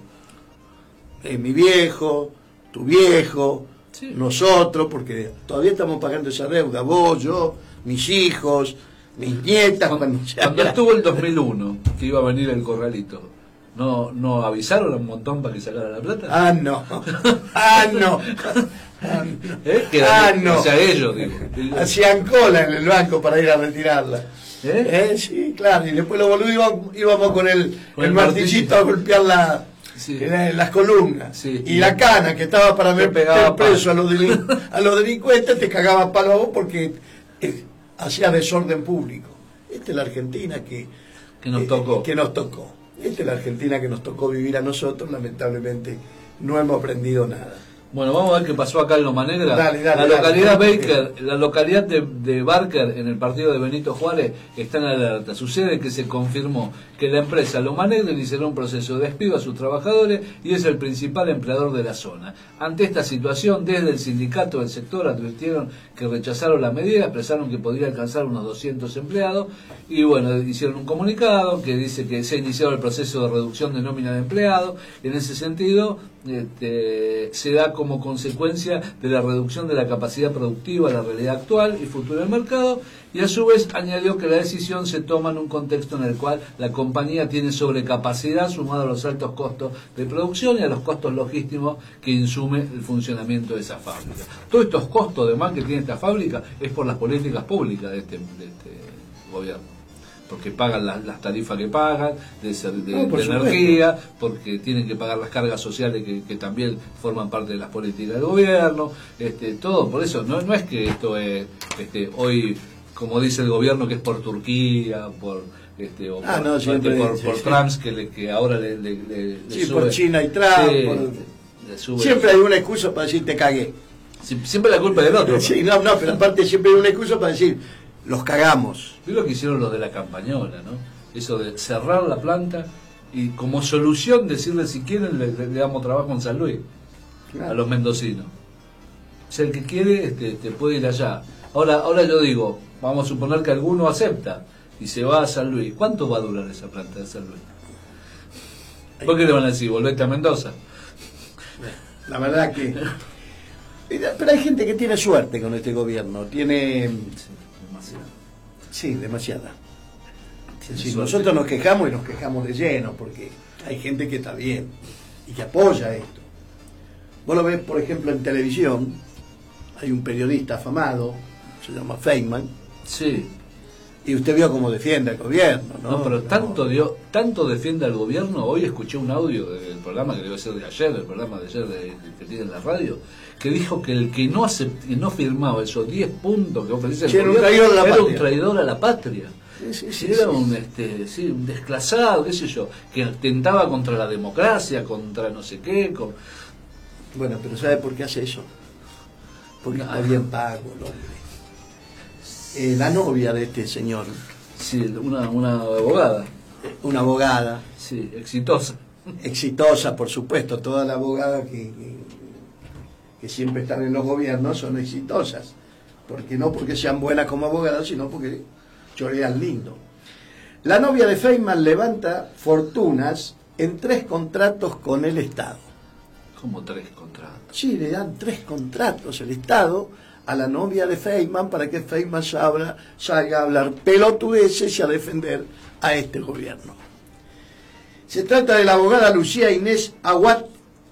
Eh, mi viejo, tu viejo, Sí. nosotros, porque todavía estamos pagando esa deuda. Vos, yo, mis hijos, mis nietas. Cuando, se Cuando haga- estuvo el dos mil uno, que iba a venir el corralito, ¿no, no avisaron un montón para que sacara la plata? Ah, no. Ah, no. Ah, no. ¿Eh? Que Ah, era- no. O sea, ellos, digo. Hacían cola en el banco para ir a retirarla. ¿Eh? ¿Eh? Sí, claro. Y después los boludos íbamos, íbamos con el, Con el el martillito martillito. a golpear la, Sí. la- las columnas. Sí. Y la cana que estaba para Te ver pegaba meter preso a palo. los, delin- a los delincuentes te cagaba palo a vos porque eh, hacía desorden público. Esta es la Argentina que, Que nos eh, tocó. que nos tocó. Esta es la Argentina que nos tocó vivir a nosotros. Lamentablemente no hemos aprendido nada. Bueno, vamos a ver qué pasó acá en Loma Negra. Dale, dale, la localidad dale. Baker, la localidad de, de Barker, en el partido de Benito Juárez, está en alerta. Sucede que se confirmó que la empresa Loma Negra iniciará un proceso de despido a sus trabajadores y es el principal empleador de la zona. Ante esta situación, desde el sindicato del sector advirtieron que rechazaron la medida, expresaron que podría alcanzar unos doscientos empleados y bueno, hicieron un comunicado que dice que se ha iniciado el proceso de reducción de nómina de empleados. En ese sentido, este, se da como consecuencia de la reducción de la capacidad productiva, la realidad actual y futura del mercado, y a su vez añadió que la decisión se toma en un contexto en el cual la compañía tiene sobrecapacidad sumado a los altos costos de producción y a los costos logísticos que insume el funcionamiento de esa fábrica. Todos estos costos además que tiene esta fábrica es por las políticas públicas de este, de este gobierno, porque pagan las, las tarifas que pagan de, de, no, de energía, porque tienen que pagar las cargas sociales que, que también forman parte de las políticas del gobierno, este, todo. Por eso no, no es que esto es este, hoy, como dice el gobierno, que es por Turquía, por este, o ah, por, no, siempre, por, sí, por sí. Trump, que, le, que ahora le, le, le, le sí, sube. por China y Trump. Sí, por... le sube. Siempre hay una excusa para decir te cagué. Siempre la culpa es del otro. Sí, no, no, pero aparte siempre hay una excusa para decir los cagamos. Vi lo que hicieron los de la Campañola, ¿no? Eso de cerrar la planta y como solución decirle si quieren le, le damos trabajo en San Luis, claro, a los mendocinos. O sea, el que quiere este, te puede ir allá. Ahora, ahora yo digo, vamos a suponer que alguno acepta y se va a San Luis. ¿Cuánto va a durar esa planta de San Luis? ¿Por qué le van a decir, volvete a Mendoza? La verdad que... Pero hay gente que tiene suerte con este gobierno, tiene... Sí, demasiada. Sí, nosotros nos quejamos y nos quejamos de lleno, porque hay gente que está bien y que apoya esto. Vos lo ves, por ejemplo, en televisión, hay un periodista afamado, se llama Feynman. Sí. Y usted vio cómo defiende al gobierno, ¿no? No, pero tanto dio, tanto defiende al gobierno. Hoy escuché un audio del programa que debe ser de ayer, el programa de ayer de, que tiene en la radio, que dijo que el que no acept, que no firmaba esos diez puntos que ofrecía el sí, gobierno era un traidor a la era patria. un traidor a la patria. Sí, sí, sí, era sí, un sí. este sí, un desclasado, qué sé yo, que atentaba contra la democracia, contra no sé qué. Con... Bueno, pero ¿sabe por qué hace eso? Porque No, está bien pago el hombre. Eh, la novia de este señor, Sí, una, una abogada. una abogada, Sí, exitosa. exitosa, por supuesto, todas las abogadas que, que, que siempre están en los gobiernos son exitosas. Porque no porque sean buenas como abogadas, sino porque chorean lindo. La novia de Feynman levanta fortunas en tres contratos con el Estado. Como tres contratos. Sí, le dan tres contratos el Estado a la novia de Feynman para que Feynman salga, salga a hablar pelotudeces y a defender a este gobierno. Se trata de la abogada Lucía Inés Aguat,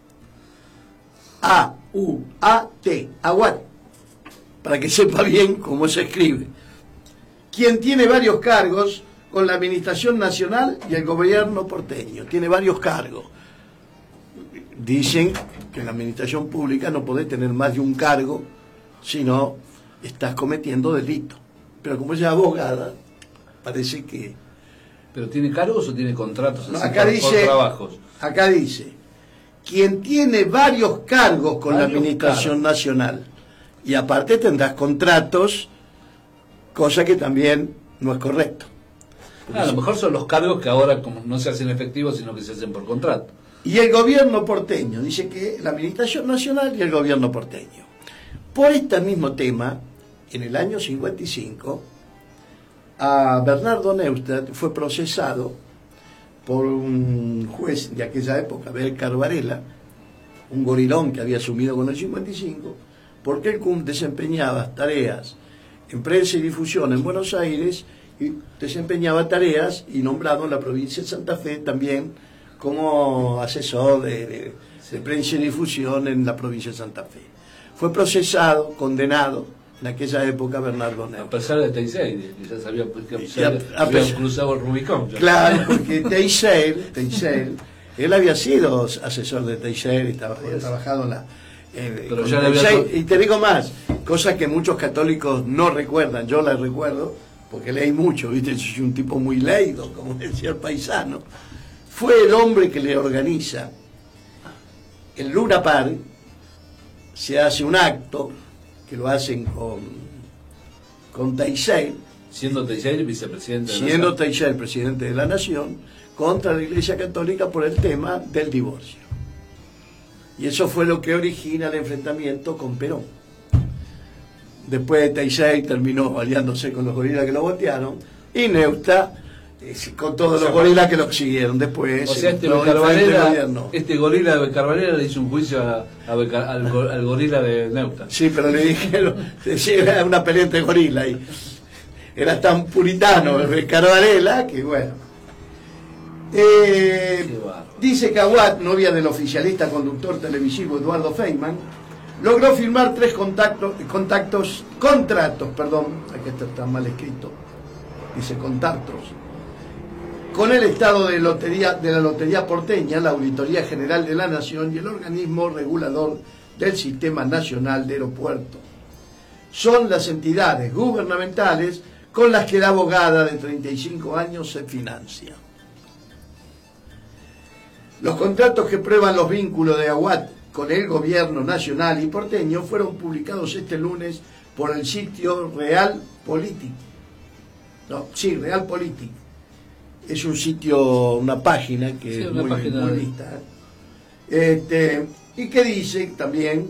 A U A T, Aguat, para que sepa bien cómo se escribe, quien tiene varios cargos con la Administración Nacional y el gobierno porteño. Tiene varios cargos. Dicen que en la administración pública no podés tener más de un cargo, si no estás cometiendo delito. Pero como ella es abogada, parece que... ¿Pero tiene cargos o tiene contratos? No, así acá por, dice, por trabajos. acá dice, quien tiene varios cargos con Varios la Administración cargos. Nacional y aparte tendrás contratos, cosa que también no es correcto. Ah, a lo mejor son los cargos que ahora como no se hacen efectivos, sino que se hacen por contrato. Y el gobierno porteño, dice que la Administración Nacional y el gobierno porteño. Por este mismo tema, en el año cincuenta y cinco, a Bernardo Neustadt fue procesado por un juez de aquella época, Belcar Varela, un gorilón que había asumido con el cincuenta y cinco, porque él desempeñaba tareas en prensa y difusión en Buenos Aires y desempeñaba tareas y nombrado en la provincia de Santa Fe también como asesor de, de, de prensa y difusión en la provincia de Santa Fe. Fue procesado, condenado en aquella época Bernardo A Neustadt. pesar de Teixeira, que ya sabía que Y a- a había pesar- cruzado el Rubicón. ya. Claro, porque Teixeira, Teixeira, él había sido asesor de Teixeira y estaba- había trabajado en la... en- Pero con ya le había Teixeira. to- Y te digo más, cosas que muchos católicos no recuerdan, yo las recuerdo, porque leí mucho, ¿viste? Yo soy un tipo muy leído, como decía el paisano. Fue el hombre que le organiza el Luna Park se hace un acto, que lo hacen con, con Teixeira, Siendo Teixeira vicepresidente de la siendo Nación. Teixeira el presidente de la Nación, contra la Iglesia Católica por el tema del divorcio. Y eso fue lo que origina el enfrentamiento con Perón. Después Teixeira terminó aliándose con los gorilas que lo botearon, y Neusta eh, con todos los gorilas que lo siguieron después. O sea, este, entró en frente del Carvalera, gobierno. este gorila de Carvalera le hizo un juicio a, a Beca- al, go- al gorila de Neusta. Sí, pero le dijeron, sí, era una pelea entre gorila y era tan puritano el Carvalera que bueno. Eh, Qué bárbaro. dice que Aguad, novia del oficialista conductor televisivo Eduardo Feynman, logró firmar tres contactos, contactos, contratos, perdón, aquí esto está mal escrito, dice contactos, con el Estado de, lotería, de la Lotería Porteña, la Auditoría General de la Nación y el organismo regulador del Sistema Nacional de Aeropuertos. Son las entidades gubernamentales con las que la abogada de treinta y cinco años se financia. Los contratos que prueban los vínculos de Aguad con el gobierno nacional y porteño fueron publicados este lunes por el sitio Real Político. No, sí, Real Político. Es un sitio, una página que Sí, es una muy, página muy de- vista. Este, y que dice también,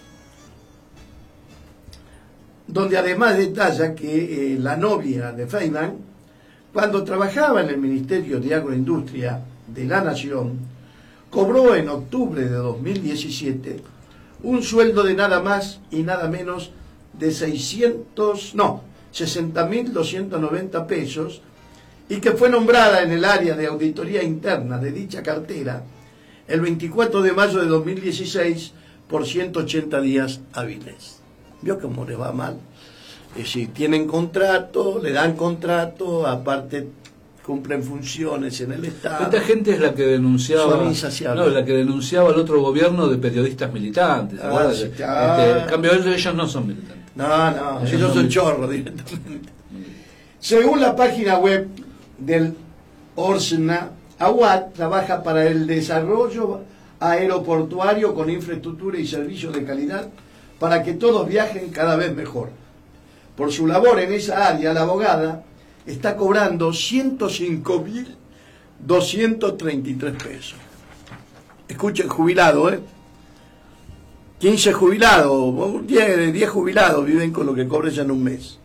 donde además detalla que eh, la novia de Feynman, cuando trabajaba en el Ministerio de Agroindustria de la Nación, cobró en octubre de dos mil diecisiete un sueldo de nada más y nada menos de seiscientos, no, sesenta mil doscientos noventa pesos, y que fue nombrada en el área de auditoría interna de dicha cartera el veinticuatro de mayo de dos mil dieciséis por ciento ochenta días hábiles. ¿Vio cómo le va mal? Es decir, tienen contrato, le dan contrato, aparte cumplen funciones en el Estado. Esta gente es la que denunciaba, Son insaciables. no, la que denunciaba al otro gobierno de periodistas militantes. ¿te Ah, acuerdas? sí, Este, ah. en cambio ellos, ellos no son militantes. No, no, Ellos ellos son- son chorros directamente. Según la página web del Orsna, Aguad trabaja para el desarrollo aeroportuario con infraestructura y servicios de calidad para que todos viajen cada vez mejor. Por su labor en esa área, la abogada está cobrando ciento cinco mil doscientos treinta y tres pesos. Escuchen, jubilado, ¿eh? quince jubilados, diez, diez jubilados viven con lo que cobran ya en un mes.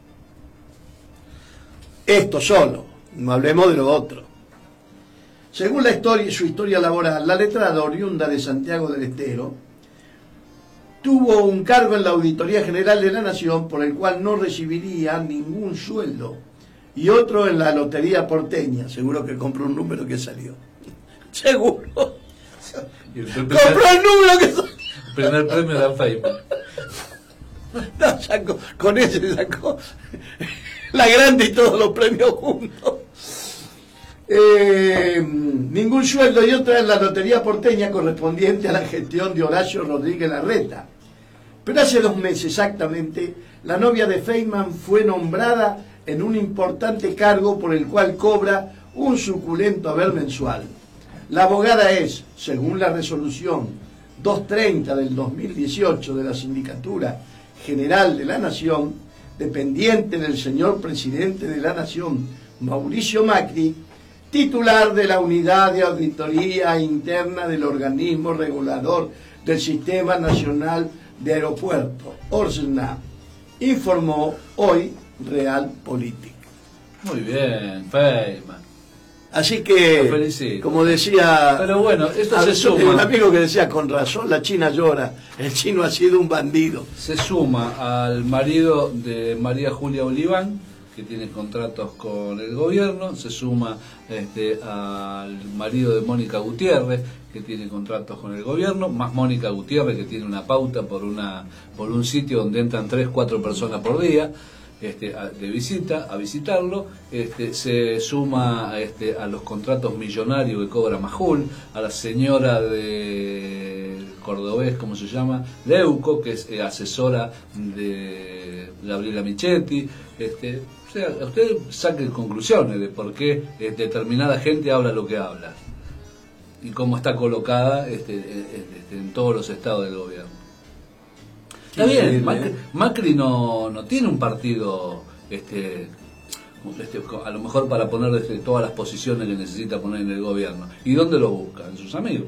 Esto solo, no hablemos de lo otro. Según la historia, su historia laboral, la letrada oriunda de Santiago del Estero tuvo un cargo en la Auditoría General de la Nación por el cual no recibiría ningún sueldo, y otro en la Lotería Porteña, seguro que compró un número que salió. Seguro. Y el primer, Compró el número que salió. el primer premio de Feynman. No, sacó, con ese sacó la grande y todos los premios juntos. Eh, ningún sueldo, y otra en la Lotería Porteña correspondiente a la gestión de Horacio Rodríguez Larreta. Pero hace dos meses exactamente, la novia de Feynman fue nombrada en un importante cargo por el cual cobra un suculento haber mensual. La abogada es, según la resolución doscientos treinta del dos mil dieciocho de la Sindicatura General de la Nación, dependiente del señor presidente de la Nación, Mauricio Macri, titular de la Unidad de Auditoría Interna del Organismo Regulador del Sistema Nacional de Aeropuertos, ORSNA, informó hoy Real Política. Muy bien, Feynman. Así Lo que, felicito. como decía, Pero bueno, esto a- se suma. un amigo que decía, con razón la China llora, el chino ha sido un bandido. Se suma al marido de María Julia Oliván, que tiene contratos con el gobierno, se suma este, al marido de Mónica Gutiérrez, que tiene contratos con el gobierno, más Mónica Gutiérrez, que tiene una pauta por una por un sitio donde entran tres, cuatro personas por día. Este, a, de visita, a visitarlo, este, se suma este, a los contratos millonarios que cobra Majul, a la señora de cordobés, ¿cómo se llama? Leuco, que es eh, asesora de Gabriela Michetti. Este, o sea, usted saque conclusiones de por qué eh, determinada gente habla lo que habla y cómo está colocada este, este, en todos los estados del gobierno. Está bien, Kirchner, Macri, ¿eh? Macri no, no tiene un partido, este, este, a lo mejor para poner este, todas las posiciones que necesita poner en el gobierno. ¿Y dónde lo busca? En sus amigos.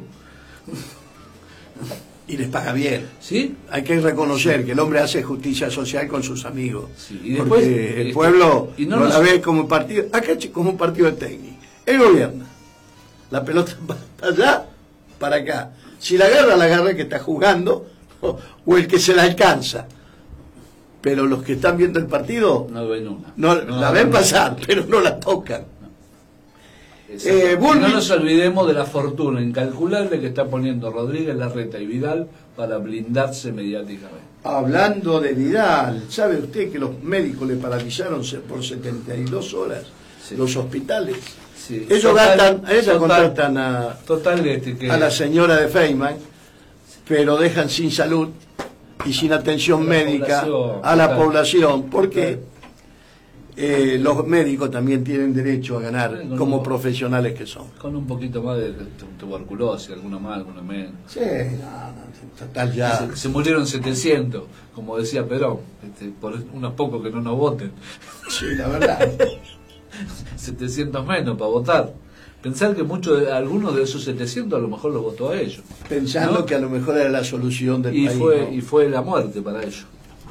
Y les paga bien. ¿Sí? Hay que reconocer que el hombre hace justicia social con sus amigos. Sí, y después, porque el este, pueblo y no no nos- la ve como un partido, acá es como un partido de técnico. Él gobierna. La pelota va para allá, para acá. Si la agarra, la agarra el que está jugando o, o el que se la alcanza. Pero los que están viendo el partido No ven una. no, No, la ven no, pasar, pero no la tocan. Exacto. Eh, Y no Bullrich- nos olvidemos de la fortuna incalculable que está poniendo Rodríguez Larreta y Vidal para blindarse mediáticamente. Hablando de Vidal, ¿sabe usted que los médicos le paralizaron se- por setenta y dos horas Sí. los hospitales? Sí. Ellos Total- gastan, ellos total- contratan a, Total, este, que a la señora de Feynman, pero dejan sin salud y sin atención A la médica población, a la total. población, porque eh, los médicos también tienen derecho a ganar Sí, no, como no. profesionales que son. con un poquito más de tu- tuberculosis, alguna más, alguna menos. Sí, no, no, total ya. Se, se murieron setecientos, como decía Perón, este, por unos pocos que no nos voten. Sí, la verdad. setecientos menos para votar. Pensar que muchos de, algunos de esos setecientos a lo mejor los votó a ellos. Pensando ¿no? que a lo mejor era la solución del y país. fue ¿no? y fue la muerte para ellos.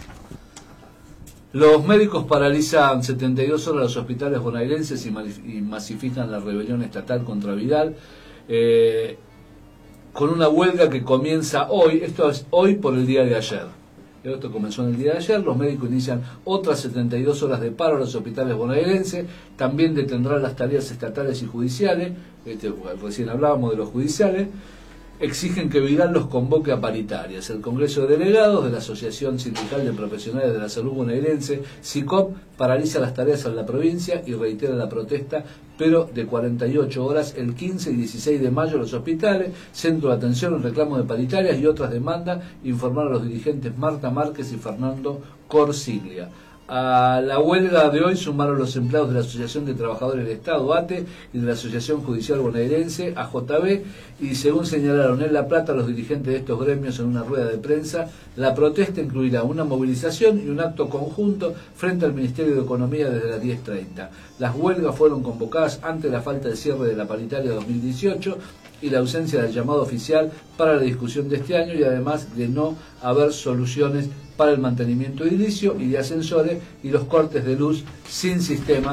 Los médicos paralizan setenta y dos horas los hospitales bonaerenses y, manif- y masifican la rebelión estatal contra Vidal, eh, con una huelga que comienza hoy. Esto es hoy por el día de ayer. Esto comenzó en el día de ayer. Los médicos inician otras setenta y dos horas de paro en los hospitales bonaerenses. También detendrán las tareas estatales y judiciales. Este, recién hablábamos de los judiciales. Exigen que Vidal los convoque a paritarias. El Congreso de Delegados de la Asociación Sindical de Profesionales de la Salud Bonaerense, SICOP, paraliza las tareas en la provincia y reitera la protesta, pero de cuarenta y ocho horas el quince y dieciséis de mayo. Los hospitales, centro de atención en reclamo de paritarias y otras demandas, informaron a los dirigentes Marta Márquez y Fernando Corsiglia. A la huelga de hoy sumaron los empleados de la Asociación de Trabajadores del Estado, A T E, y de la Asociación Judicial Bonaerense, A J B, y según señalaron en La Plata los dirigentes de estos gremios en una rueda de prensa, la protesta incluirá una movilización y un acto conjunto frente al Ministerio de Economía desde las diez treinta. Las huelgas fueron convocadas ante la falta de cierre de la paritaria dos mil dieciocho y la ausencia del llamado oficial para la discusión de este año, y además de no haber soluciones para el mantenimiento edilicio y de ascensores y los cortes de luz sin sistema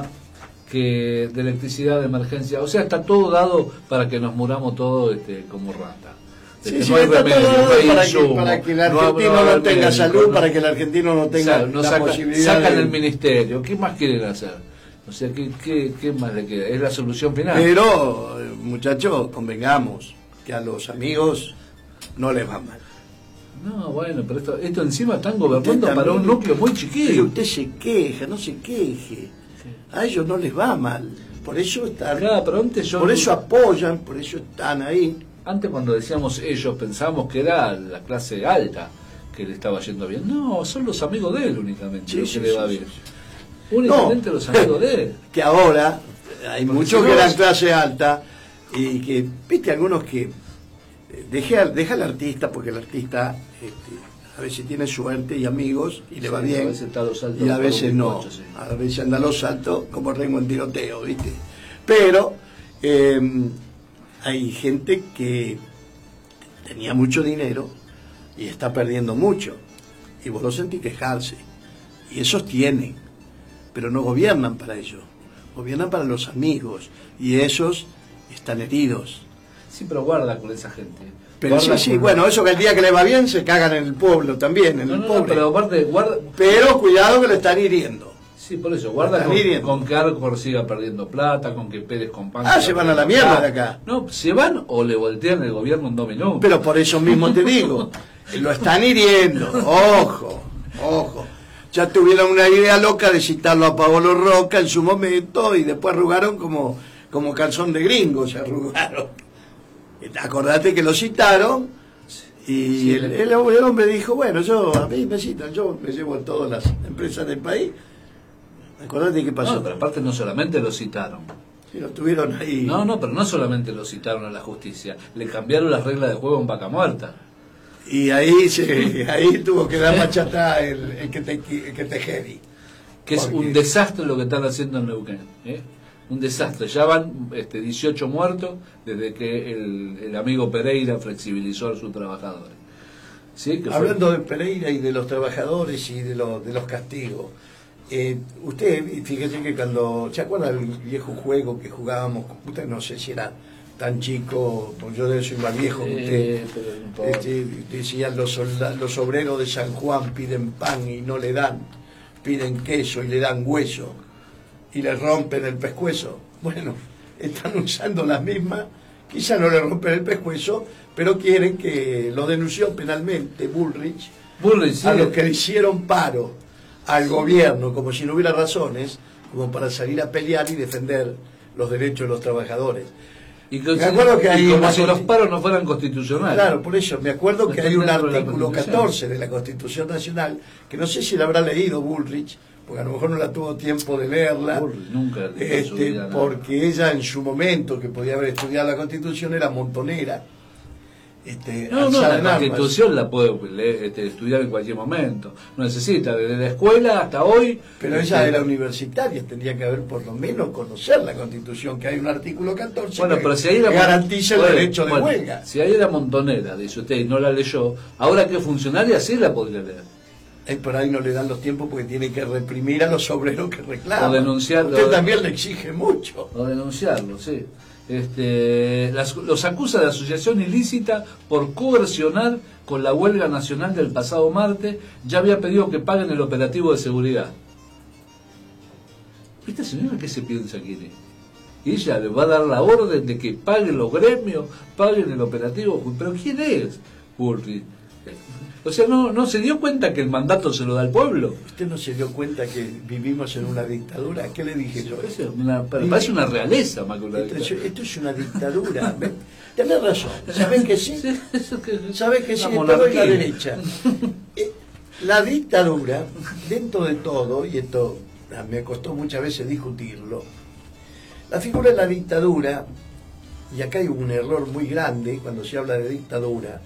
que de electricidad de emergencia. O sea, está todo dado para que nos muramos todos este, como rata. De Sí, que sí, no hay está remedio, todo no hay para, que, insumo, para que el no hay- argentino no no, hay tenga médico, salud, no- para que el argentino no o tenga sea, nos la saca- posibilidad sacan de... el ministerio. ¿Qué más quieren hacer? O sea, ¿qué, qué, qué más le queda? Es la solución final. Pero, eh, muchachos, convengamos que a los amigos no les va mal. No, bueno, pero esto, esto encima están gobernando Usted para un también. núcleo muy Pero chiquito. usted se queja, no se queje. A ellos no les va mal. Por eso están, Claro, pero antes yo por eso apoyan, por eso están ahí. Antes cuando decíamos ellos pensábamos que era la clase alta que le estaba yendo bien. No, son los amigos de él únicamente Sí, los sí, que le sí, va sí, bien. sí. Únicamente No. los amigos de él. Que ahora hay Porque muchos si que no eran es- clase alta y que, viste, algunos que eh, deja, deja al artista, porque el artista este, a veces tiene suerte y amigos y le va Sí, bien, a veces está a los saltos y a por veces un no, bizcocho, sí. a veces anda a los saltos como Rengo en tiroteo, viste. Pero eh, hay gente que tenía mucho dinero y está perdiendo mucho, y vos lo sentís quejarse, y esos tienen, pero no gobiernan para ellos, gobiernan para los amigos, y esos están heridos. Sí, pero guarda con esa gente. Pero sí, Guarda sí, con- bueno, eso que el día que le va bien se cagan en el pueblo también, en No, el no, no, pobre. pero aparte, guarda. Pero cuidado que lo están hiriendo. Sí, por eso, guarda Están con, hiriendo. con que Arcor siga perdiendo plata, con que Pérez Compán. Ah, siga se van a la perdiendo mierda plata. de acá. No, se van o le voltean el gobierno en dos minutos. Pero por eso mismo te digo, lo están hiriendo, ojo, ojo. Ya tuvieron una idea loca de citarlo a Paolo Roca en su momento y después arrugaron como, como calzón de gringo, se arrugaron. Acordate que lo citaron y Sí, el, le- el- el hombre dijo, bueno, yo a mí me citan, yo me llevo a todas las empresas del país. Acordate qué pasó. No, pero aparte no solamente lo citaron. Si lo tuvieron ahí. No, no, pero no solamente lo citaron a la justicia, le cambiaron las reglas de juego en Vaca Muerta. Y ahí se, ahí tuvo que dar marcha atrás el, el que te, el que te heavy. Que es Porque- un desastre lo que están haciendo en Neuquén, ¿eh? Un desastre. Ya van este, dieciocho muertos desde que el, el amigo Pereira flexibilizó a sus trabajadores. ¿Sí? Que fue- Hablando de Pereira y de los trabajadores y de, los de los castigos, eh, usted, fíjese que cuando, ¿se acuerda del viejo juego que jugábamos? Usted no sé si era tan chico, porque yo soy más viejo que usted. Eh, pero no importa. Este, decían los, solda- los obreros de San Juan piden pan y no le dan, piden queso y le dan hueso, y le rompen el pescuezo. Bueno, están usando las mismas, quizá no le rompen el pescuezo, pero quieren que lo denunció penalmente Bullrich Bullrich, sí. a los que le hicieron paro al gobierno, como si no hubiera razones, como para salir a pelear y defender los derechos de los trabajadores. Y, que- Me acuerdo que y hay como una si consti- los paros no fueran constitucionales. Claro, por eso, me acuerdo que Están hay un dentro de la artículo Constitución. catorce de la Constitución Nacional, que no sé si la habrá leído Bullrich, porque a lo mejor no la tuvo tiempo de leerla, Bullrich nunca leyó en su este, vida nada. porque ella en su momento, que podía haber estudiado la Constitución, era montonera. Este, No, no, alzada la en armas. Constitución la puede leer, este, estudiar en cualquier momento. No necesita, desde la escuela hasta hoy. Pero este, ella era universitaria, tendría que haber por lo menos conocer la Constitución, que hay un artículo catorce Bueno, que pero si ahí era garantiza el bueno, derecho de bueno, huelga. Si ahí era montonera, dice usted, y no la leyó, ahora que es funcionaria sí la podría leer. Eh, por ahí no le dan los tiempos porque tiene que reprimir a los obreros que reclaman. O denunciarlo. Usted también le exige mucho. O denunciarlo, sí. Este, las- los acusa de asociación ilícita por coercionar con la huelga nacional del pasado martes. Ya había pedido que paguen el operativo de seguridad. ¿Esta señora qué se piensa quién es? Y ella le va a dar la orden de que paguen los gremios, paguen el operativo. ¿Pero quién es Bullrich? O sea, ¿no, no se dio cuenta que el mandato se lo da al pueblo? ¿Usted no se dio cuenta que vivimos en una dictadura? ¿Qué le dije yo? Es una- parece una realeza más que una Esto es, dictadura. esto es una dictadura. ¿Ve? Tenés razón. ¿Sabés que sí? Sí, eso que- ¿Sabés que sí? una En todo y la monarquía. derecha. Eh, La dictadura, dentro de todo, y esto ah, me costó muchas veces discutirlo, la figura de la dictadura, y acá hay un error muy grande cuando se habla de dictadura,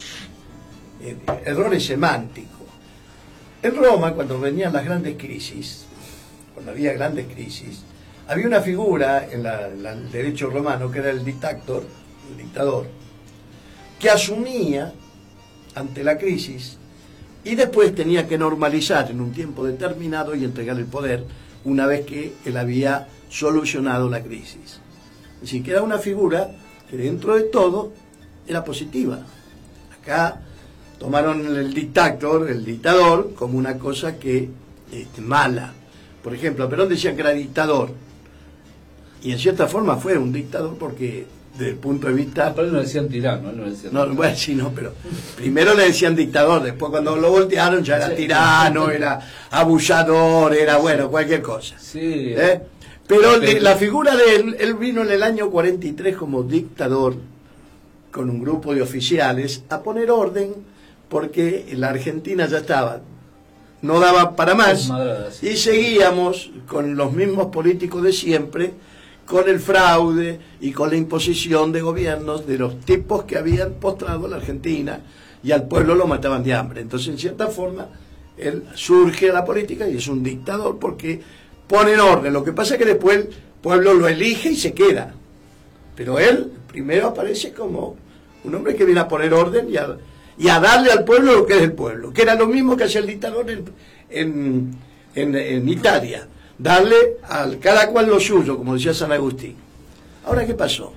eh, errores semánticos. En Roma, cuando venían las grandes crisis, cuando había grandes crisis, había una figura en la- la- el derecho romano que era el dictator, el dictador, que asumía ante la crisis y después tenía que normalizar en un tiempo determinado y entregar el poder una vez que él había solucionado la crisis. Es decir, que era una figura que dentro de todo era positiva. Acá tomaron el dictator, el dictador, como una cosa que este, mala. Por ejemplo, a Perón decían que era dictador. Y en cierta forma fue un dictador porque, desde el punto de vista... Ah, pero él no decían tirano, él no decía No, bueno, sí, no, pero primero le decían dictador, después cuando lo voltearon ya era Sí. tirano, era abusador, era, bueno, cualquier cosa. Sí. ¿Eh? Pero el- Pero- la figura de él, él vino en el año cuarenta y tres como dictador con un grupo de oficiales a poner orden porque la Argentina ya estaba, no daba para más Desmadrada, sí. y seguíamos con los mismos políticos de siempre, con el fraude y con la imposición de gobiernos de los tipos que habían postrado a la Argentina y al pueblo lo mataban de hambre. Entonces, en cierta forma, él surge a la política y es un dictador porque pone en orden. Lo que pasa es que después el pueblo lo elige y se queda. Pero él primero aparece como un hombre que viene a poner orden y a, y a darle al pueblo lo que es del pueblo, que era lo mismo que hacía el dictador en, en, en, en Italia, darle a cada cual lo suyo, como decía San Agustín. Ahora, ¿qué pasó?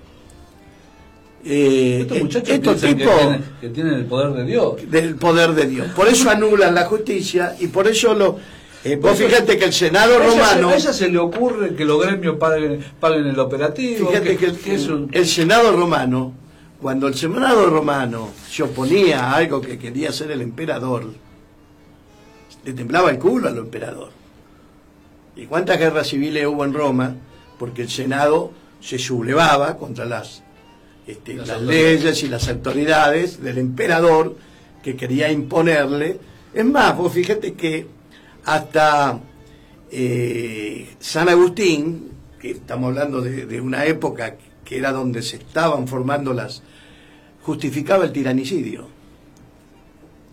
Eh, Estos muchachos estos piensan que tipos tienen, que tienen el poder de Dios. del poder de Dios. Por eso anulan la justicia y por eso lo... eh, vos fíjate que el Senado A ella, romano... se, a ella se le ocurre que los gremios paguen, paguen el operativo. Fíjate que el, que es un- el Senado romano, cuando el Senado romano se oponía a algo que quería hacer el emperador, le temblaba el culo al emperador. ¿Y cuántas guerras civiles hubo en Roma? Porque el Senado se sublevaba contra las, este, Las las autoridades. leyes y las autoridades del emperador que quería imponerle. Es más, vos fíjate que hasta eh, San Agustín, que estamos hablando de, de una época que era donde se estaban formando las... justificaba el tiranicidio.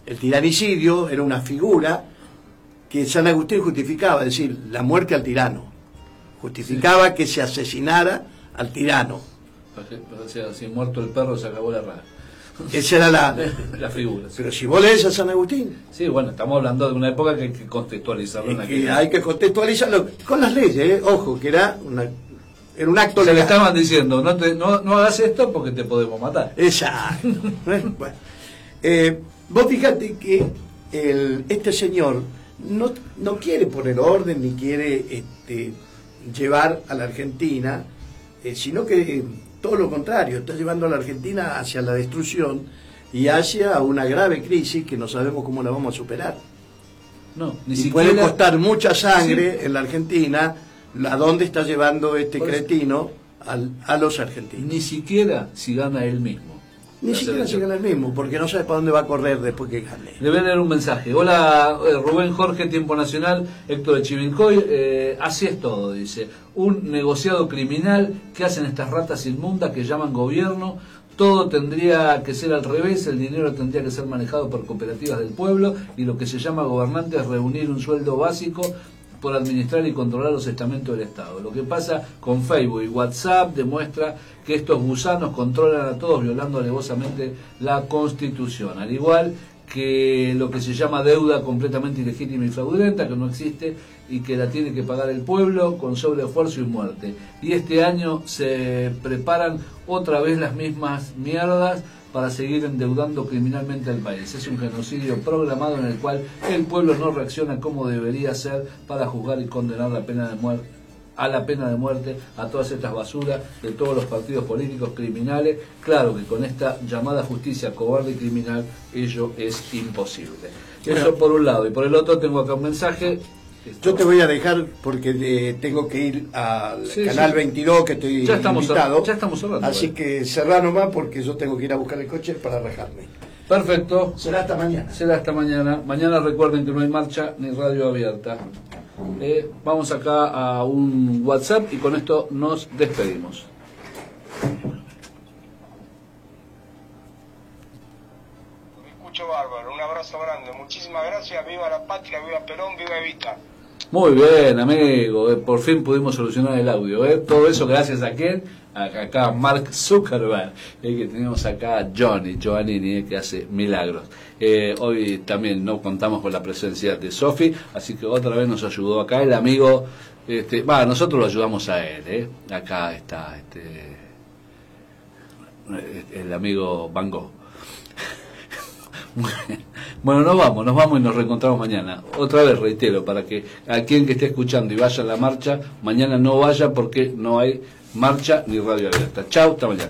El tiranicidio era una figura que San Agustín justificaba, es decir, la muerte al tirano. Justificaba sí. que se asesinara al tirano. O sea, si muerto el perro se acabó la raza. Esa era la, la figura. Sí. Pero si vos lees a San Agustín. Sí, bueno, estamos hablando de una época que hay que contextualizarlo. En que hay que contextualizarlo con las leyes, ¿eh? Ojo, que era, una, era un acto se legal. le estaban diciendo, no, te, no, no hagas esto porque te podemos matar. Exacto. Bueno, eh, vos fíjate que el, este señor no, no quiere poner orden ni quiere este, llevar a la Argentina, eh, sino que eh, todo lo contrario, está llevando a la Argentina hacia la destrucción y hacia una grave crisis que no sabemos cómo la vamos a superar. No, ni y siquiera... puede costar mucha sangre sí. en la Argentina, a dónde está llevando este Por cretino al, a los argentinos. Ni siquiera si gana él mismo. Ni siquiera si gana el mismo, porque no sabe para dónde va a correr después que gane. Le voy a leer un mensaje. Hola, eh, Rubén Jorge, Tiempo Nacional, Héctor de Chivilcoy. Eh, así es todo, dice. Un negociado criminal que hacen estas ratas inmundas que llaman gobierno. Todo tendría que ser al revés, el dinero tendría que ser manejado por cooperativas del pueblo y lo que se llama gobernante es reunir un sueldo básico por administrar y controlar los estamentos del Estado. Lo que pasa con Facebook y WhatsApp demuestra que estos gusanos controlan a todos violando alevosamente la Constitución, al igual que lo que se llama deuda completamente ilegítima y fraudulenta, que no existe y que la tiene que pagar el pueblo con sobreesfuerzo y muerte. Y este año se preparan otra vez las mismas mierdas para seguir endeudando criminalmente al país. Es un genocidio programado en el cual el pueblo no reacciona como debería ser para juzgar y condenar la pena de muerte, a la pena de muerte a todas estas basuras de todos los partidos políticos criminales. Claro que con esta llamada justicia cobarde y criminal ello es imposible. Eso bueno, por un lado. Y por el otro tengo acá un mensaje. Yo te voy a dejar porque eh, tengo que ir al sí, canal sí. veintidós que estoy ya estamos invitado. Ya estamos cerrando. Así bueno. que cerrá nomás porque yo tengo que ir a buscar el coche para rajarme. Perfecto. Será hasta mañana. Será hasta mañana. Mañana recuerden que no hay marcha ni radio abierta. Eh, vamos acá a un WhatsApp y con esto nos despedimos. Me escucho bárbaro. Un abrazo grande. Muchísimas gracias. Viva la patria, viva Perón, viva Evita. Muy bien, amigo, eh, por fin pudimos solucionar el audio, ¿eh? Todo eso gracias a quién, a, acá Mark Zuckerberg, eh, que tenemos acá a Johnny, Giovannini, eh, que hace milagros. Eh, hoy también no contamos con la presencia de Sofi, así que otra vez nos ayudó acá el amigo, este, bah, nosotros lo ayudamos a él, ¿eh? Acá está este, el amigo Van Gogh. Bueno, nos vamos, nos vamos y nos reencontramos mañana. Otra vez reitero, para que a quien que esté escuchando y vaya a la marcha, mañana no vaya porque no hay marcha ni radio abierta. Chau, hasta mañana.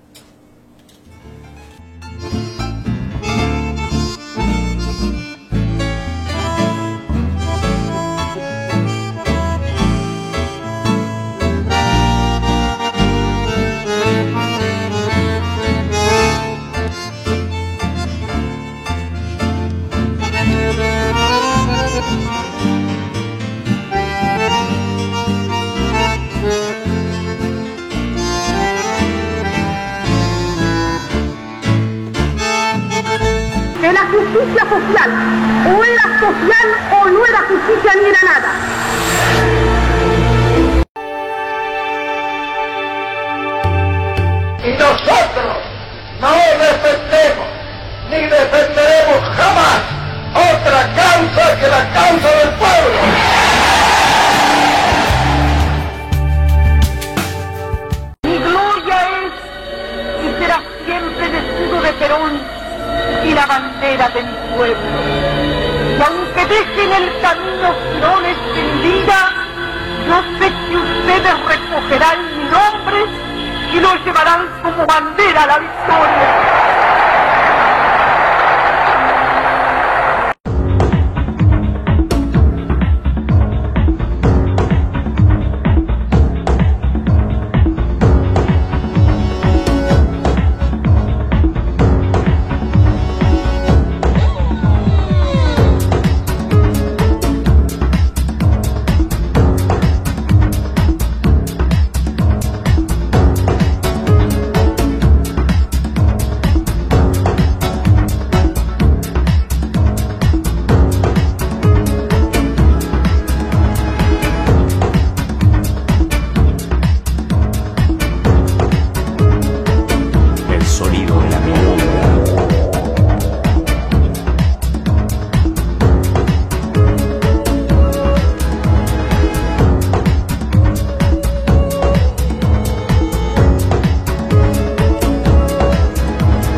Justicia social, o era social o no era justicia ni era nada. Y nosotros no defendemos ni defenderemos jamás otra causa que la causa del pueblo. Mi gloria es y será siempre el escudo de Perón y la bandera de mi pueblo. Y aunque dejen el camino girones sin vida, yo sé que ustedes recogerán mi nombre y lo llevarán como bandera a la victoria.